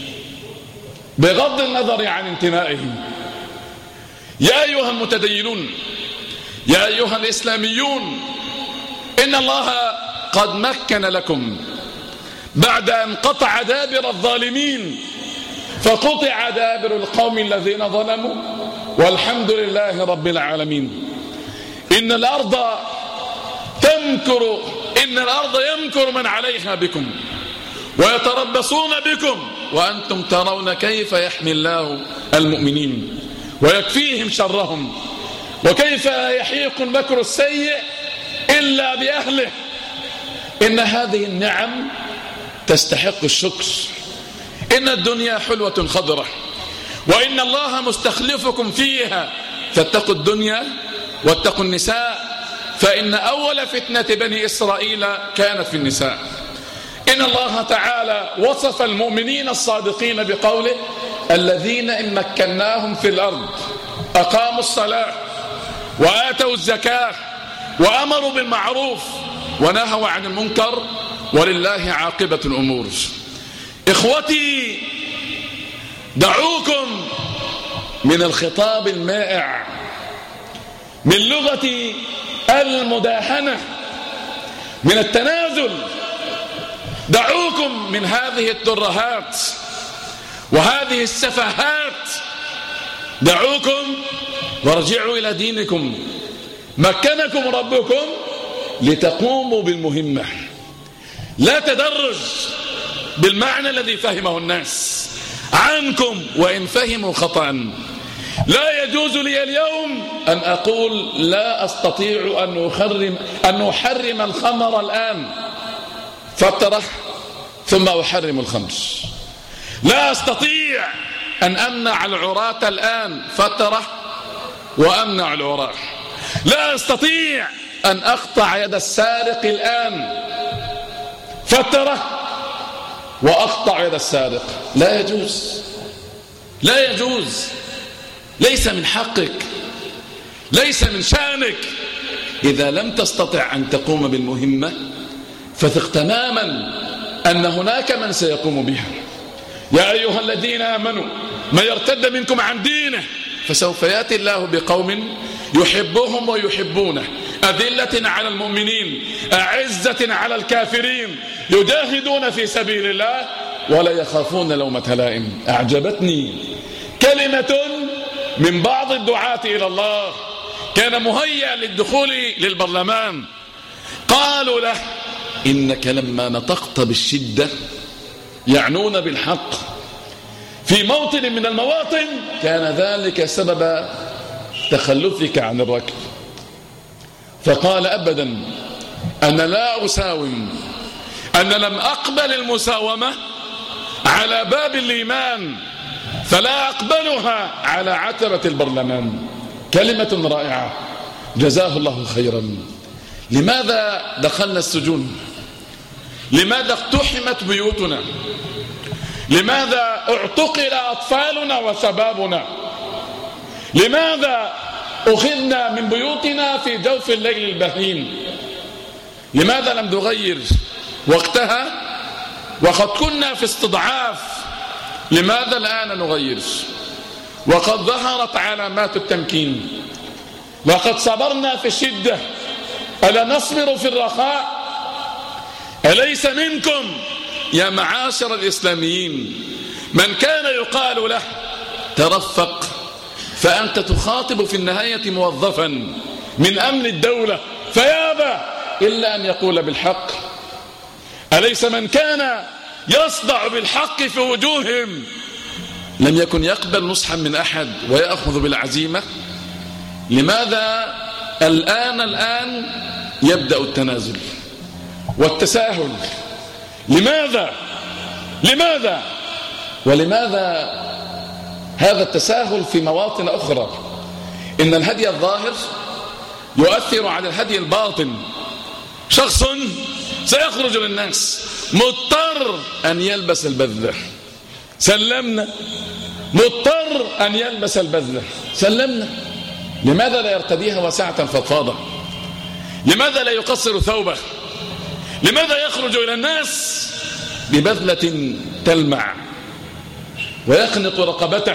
بغض النظر عن انتمائهم. يا أيها المتدينون، يا أيها الإسلاميون، إن الله قد مكن لكم بعد أن قطع دابر الظالمين فقطع دابر القوم الذين ظلموا والحمد لله رب العالمين. إن الأرض تمكر إن الأرض يمكر من عليها بكم ويتربصون بكم وأنتم ترون كيف يحمي الله المؤمنين ويكفيهم شرهم، وكيف يحيق المكر السيء إلا بأهله. إن هذه النعم تستحق الشكر. إن الدنيا حلوة خضرة، وإن الله مستخلفكم فيها، فاتقوا الدنيا واتقوا النساء، فإن أول فتنة بني إسرائيل كانت في النساء. إن الله تعالى وصف المؤمنين الصادقين بقوله: الذين إن مكناهم في الأرض أقاموا الصلاة وآتوا الزكاة وأمروا بالمعروف ونهوا عن المنكر ولله عاقبة الأمور. إخوتي، دعوكم من الخطاب المائع، من لغة المداهنة، من التنازل. دعوكم من هذه الترهات وهذه السفاهات. دعوكم وارجعوا إلى دينكم. مكنكم ربكم لتقوموا بالمهمة. لا تدرج بالمعنى الذي فهمه الناس عنكم وإن فهموا خطأ. لا يجوز لي اليوم أن أقول لا أستطيع أن أحرم الخمر الآن فترة ثم أحرم الخمر. لا أستطيع أن أمنع العراة الآن فترة وأمنع العراة. لا أستطيع أن أقطع يد السارق الآن فترة وأقطع يد السارق. لا يجوز، لا يجوز. ليس من حقك، ليس من شأنك. إذا لم تستطع أن تقوم بالمهمة فثق تماما أن هناك من سيقوم بها. يا أيها الذين آمنوا من يرتد منكم عن دينه فسوف يأتي الله بقوم يحبهم ويحبونه، أذلة على المؤمنين أعزة على الكافرين، يجاهدون في سبيل الله ولا يخافون لومة لائم. أعجبتني كلمة من بعض الدعاة إلى الله، كان مهيأ للدخول للبرلمان. قالوا له: إنك لما نطقت بالشدة، يعنون بالحق، في موطن من المواطن كان ذلك سبب تخلفك عن الركب. فقال: أبدا، أنا لا أساوم، أنا لم أقبل المساومة على باب الإيمان، فلا أقبلها على عتبة البرلمان. كلمة رائعة، جزاه الله خيرا. لماذا دخلنا السجون؟ لماذا اقتحمت بيوتنا؟ لماذا اعتقل أطفالنا وشبابنا؟ لماذا أخذنا من بيوتنا في جوف الليل البهيم؟ لماذا لم نغير وقتها وقد كنا في استضعاف؟ لماذا الآن نغير وقد ظهرت علامات التمكين؟ وقد صبرنا في الشدة، ألا نصبر في الرخاء؟ أليس منكم يا معاشر الإسلاميين من كان يقال له ترفق، فأنت تخاطب في النهاية موظفا من أمن الدولة فيابى إلا أن يقول بالحق؟ أليس من كان يصدع بالحق في وجوههم لم يكن يقبل نصحا من أحد ويأخذ بالعزيمة؟ لماذا الآن يبدأ التنازل والتساهل؟ لماذا ولماذا هذا التساهل في مواطن أخرى؟ إن الهدي الظاهر يؤثر على الهدي الباطن. شخص سيخرج للناس مضطر أن يلبس البذلة، سلمنا. مضطر أن يلبس البذلة، سلمنا. لماذا لا يرتديها واسعة فضفاضة؟ لماذا لا يقصر ثوبه؟ لماذا يخرج إلى الناس ببذلة تلمع ويخنق رقبته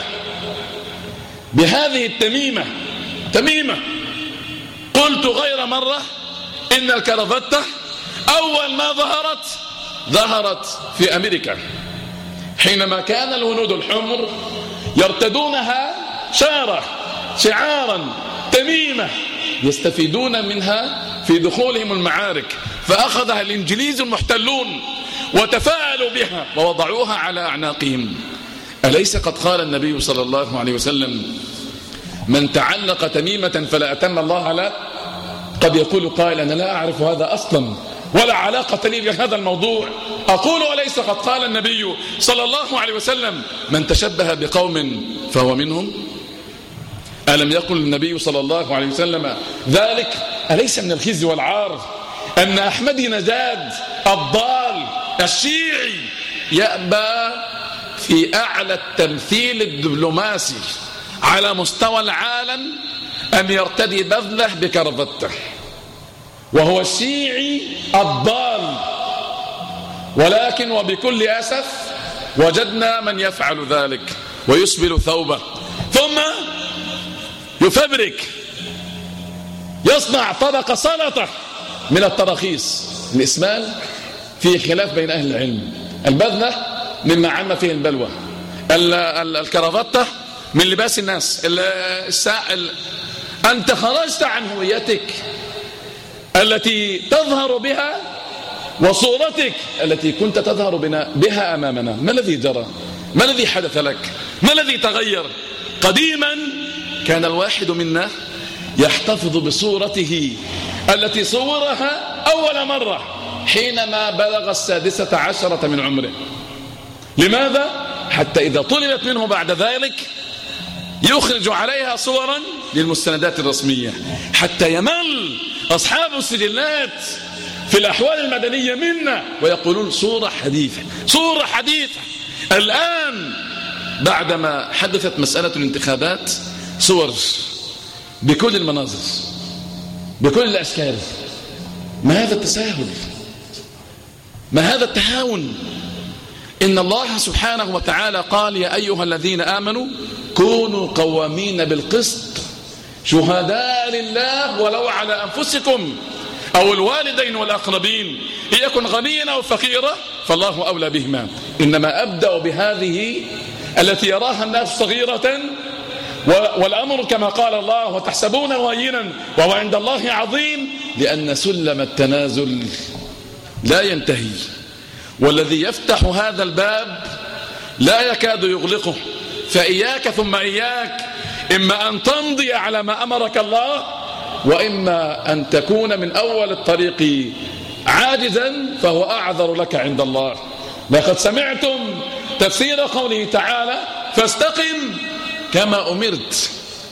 بهذه تميمة؟ قلت غير مرة إن الكرافتة أول ما ظهرت في أمريكا، حينما كان الهنود الحمر يرتدونها شعارا، تميمة يستفيدون منها في دخولهم المعارك، فأخذها الإنجليز المحتلون وتفاعلوا بها ووضعوها على أعناقهم. أليس قد قال النبي صلى الله عليه وسلم: من تعلق تميمة فلا أتم الله له؟ قد يقول قائل: أنا لا أعرف هذا أصلا ولا علاقة لي بهذا الموضوع. أقول: أليس قد قال النبي صلى الله عليه وسلم: من تشبه بقوم فهو منهم؟ ألم يقل النبي صلى الله عليه وسلم ذلك؟ أليس من الخزي والعار أن أحمدي نجاد الضال الشيعي يأبى في أعلى التمثيل الدبلوماسي على مستوى العالم أن يرتدي بذله بكرفته، وهو الشيعي الضال، ولكن وبكل أسف وجدنا من يفعل ذلك ويسبل ثوبه ثم يفبرك، يصنع طبق سلطة من التراخيص. الإسمال فيه خلاف بين أهل العلم. البذلة مما عم فيه البلوى، الكرافتة من لباس الناس. أنت خرجت عن هويتك التي تظهر بها وصورتك التي كنت تظهر بها أمامنا. ما الذي جرى؟ ما الذي حدث لك؟ ما الذي تغير؟ قديما كان الواحد منا يحتفظ بصورته التي صورها أول مرة حينما بلغ 16 من عمره. لماذا؟ حتى إذا طلبت منه بعد ذلك يخرج عليها صورا للمستندات الرسمية، حتى يمل أصحاب السجلات في الأحوال المدنية منا ويقولون صورة حديثة، صورة حديثة. الآن بعدما حدثت مسألة الانتخابات صور بكل المناظر بكل الأشكال. ما هذا التساهل؟ ما هذا التهاون؟ إن الله سبحانه وتعالى قال: يا أيها الذين آمنوا كونوا قوامين بالقسط شهداء لله ولو على أنفسكم أو الوالدين والأقربين إن يكن غنيا أو فقيرا فالله أولى بهما. إنما أبدأ بهذه التي يراها الناس صغيرة، والأمر كما قال الله: وتحسبونه هينا وهو عند الله عظيم، لأن سلم التنازل لا ينتهي، والذي يفتح هذا الباب لا يكاد يغلقه. فإياك ثم إياك، إما أن تمضي على ما أمرك الله، وإما أن تكون من أول الطريق عاجزا فهو أعذر لك عند الله. لقد سمعتم تفسير قوله تعالى: فاستقم كما أمرت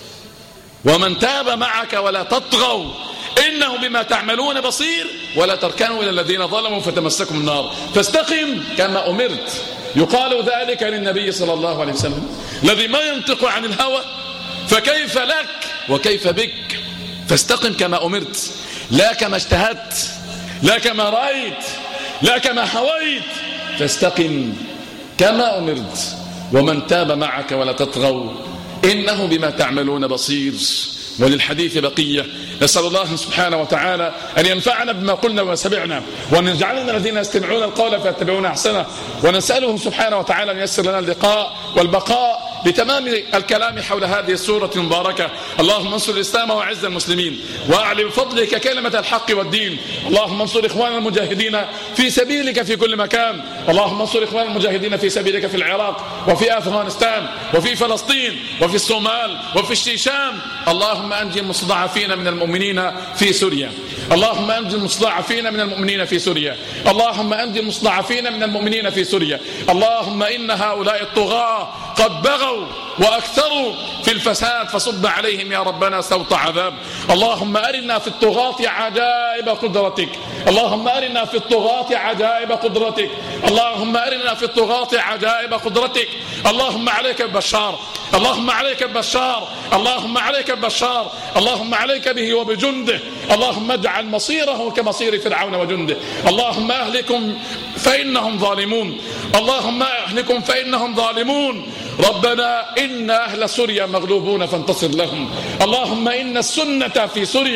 ومن تاب معك ولا تطغوا إنه بما تعملون بصير ولا تركنوا إلى الذين ظلموا فتمسكم النار. فاستقم كما أمرت. يقال ذلك للنبي صلى الله عليه وسلم الذي ما ينطق عن الهوى، فكيف لك وكيف بك؟ فاستقم كما أمرت، لا كما اجتهدت، لا كما رأيت، لا كما هويت. فاستقم كما أمرت ومن تاب معك ولا تطغوا إنه بما تعملون بصير. وللحديث بقية. نسأل الله سبحانه وتعالى أن ينفعنا بما قلنا وما سمعنا، وأن يجعلنا الذين يستمعون القول فيتبعون أحسنه، ونسأله سبحانه وتعالى أن ييسر لنا اللقاء والبقاء بتمام الكلام حول هذه السورة المباركة. اللهم انصر الإسلام وأعز المسلمين، وأعلي بفضلك كلمة الحق والدين. اللهم انصر إخواننا المجاهدين في سبيلك في كل مكان. اللهم انصر إخواننا المجاهدين في سبيلك في العراق وفي أفغانستان وفي فلسطين وفي الصومال وفي الشيشان. اللهم أنجي المستضعفين من المؤمنين في سوريا. اللهم أنجي المستضعفين من المؤمنين في سوريا. اللهم أنجي المستضعفين من المؤمنين في سوريا. اللهم إن هؤلاء الطغاة قد بغوا وأكثروا في الفساد فصب عليهم يا ربنا سوط عذاب. اللهم أرنا في الطغاة عجائب قدرتك. اللهم أرنا في الطغاة عجائب قدرتك. اللهم أرنا في الطغاة عجائب قدرتك. اللهم عليك ببشار، اللهم عليك ببشار، اللهم عليك ببشار، اللهم عليك به وبجنده. اللهم اجعل مصيره كمصير فرعون وجنده. اللهم أهلكم فإنهم ظالمون، اللهم أهلكم فإنهم ظالمون. ربنا إن أهل سوريا مغلوبون فانتصر لهم. اللهم إن السنة في سوريا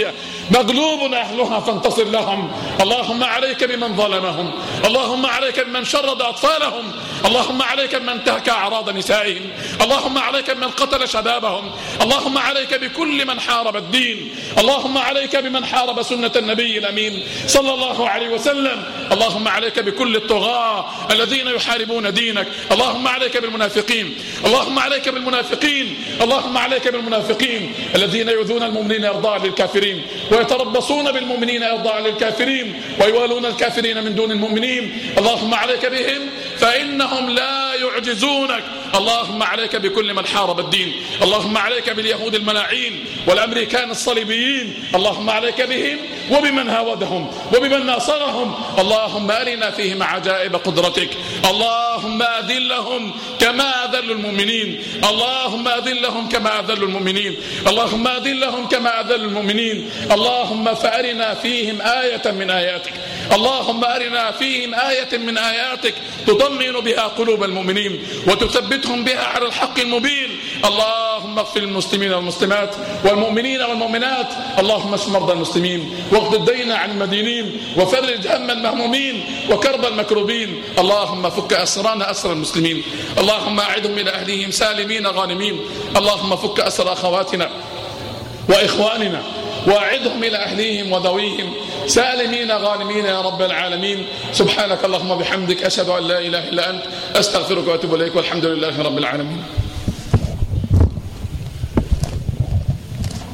مغلوب أهلها فانتصر لهم. اللهم عليك بمن ظلمهم، اللهم عليك بمن شرد أطفالهم، اللهم عليك بمن انتهك أعراض نسائهم، اللهم عليك بمن قتل شبابهم، اللهم عليك بكل من حارب الدين، اللهم عليك بمن حارب سنة النبي الأمين صلى الله عليه وسلم، اللهم عليك بكل الطغاة الذين يحاربون دينك، اللهم عليك بالمنافقين، اللهم عليك بالمنافقين، اللهم عليك بالمنافقين الذين يؤذون المؤمنين إرضاء للكافرين، ويتربصون بالمؤمنين إرضاء للكافرين، ويوالون الكافرين من دون المؤمنين. اللهم عليك بهم فإنهم لا يعجزونك. اللهم عليك بكل من حارب الدين، اللهم عليك باليهود الملاعين والأمريكان الصليبيين، اللهم عليك بهم وبمن هاودهم وبمن ناصرهم. اللهم أرنا فيهم عجائب قدرتك، اللهم أذلهم كما أذل المؤمنين، اللهم أذلهم كما أذل المؤمنين، اللهم أذلهم كما أذل المؤمنين. اللهم فأرنا فيهم آية من آياتك، اللهم أرنا فيهم آية من آياتك تطمئن بها قلوب المؤمنين وتثبتهم بها على الحق المبين. اللهم اغفر للمسلمين والمسلمات والمؤمنين والمؤمنات، اللهم اشف مرضى المسلمين واقض الدين عن المدينين وفرج هم المهمومين وكرب المكروبين. اللهم فك أسرانا أسر المسلمين، اللهم أعدهم إلى أهلهم سالمين غانمين. اللهم فك أسر أخواتنا وإخواننا وأعدهم إلى أهليهم وذويهم سالمين غانمين يا رب العالمين. سبحانك اللهم وبحمدك، أشهد أن لا إله إلا أنت، أستغفرك وأتوب إليك، والحمد لله رب العالمين.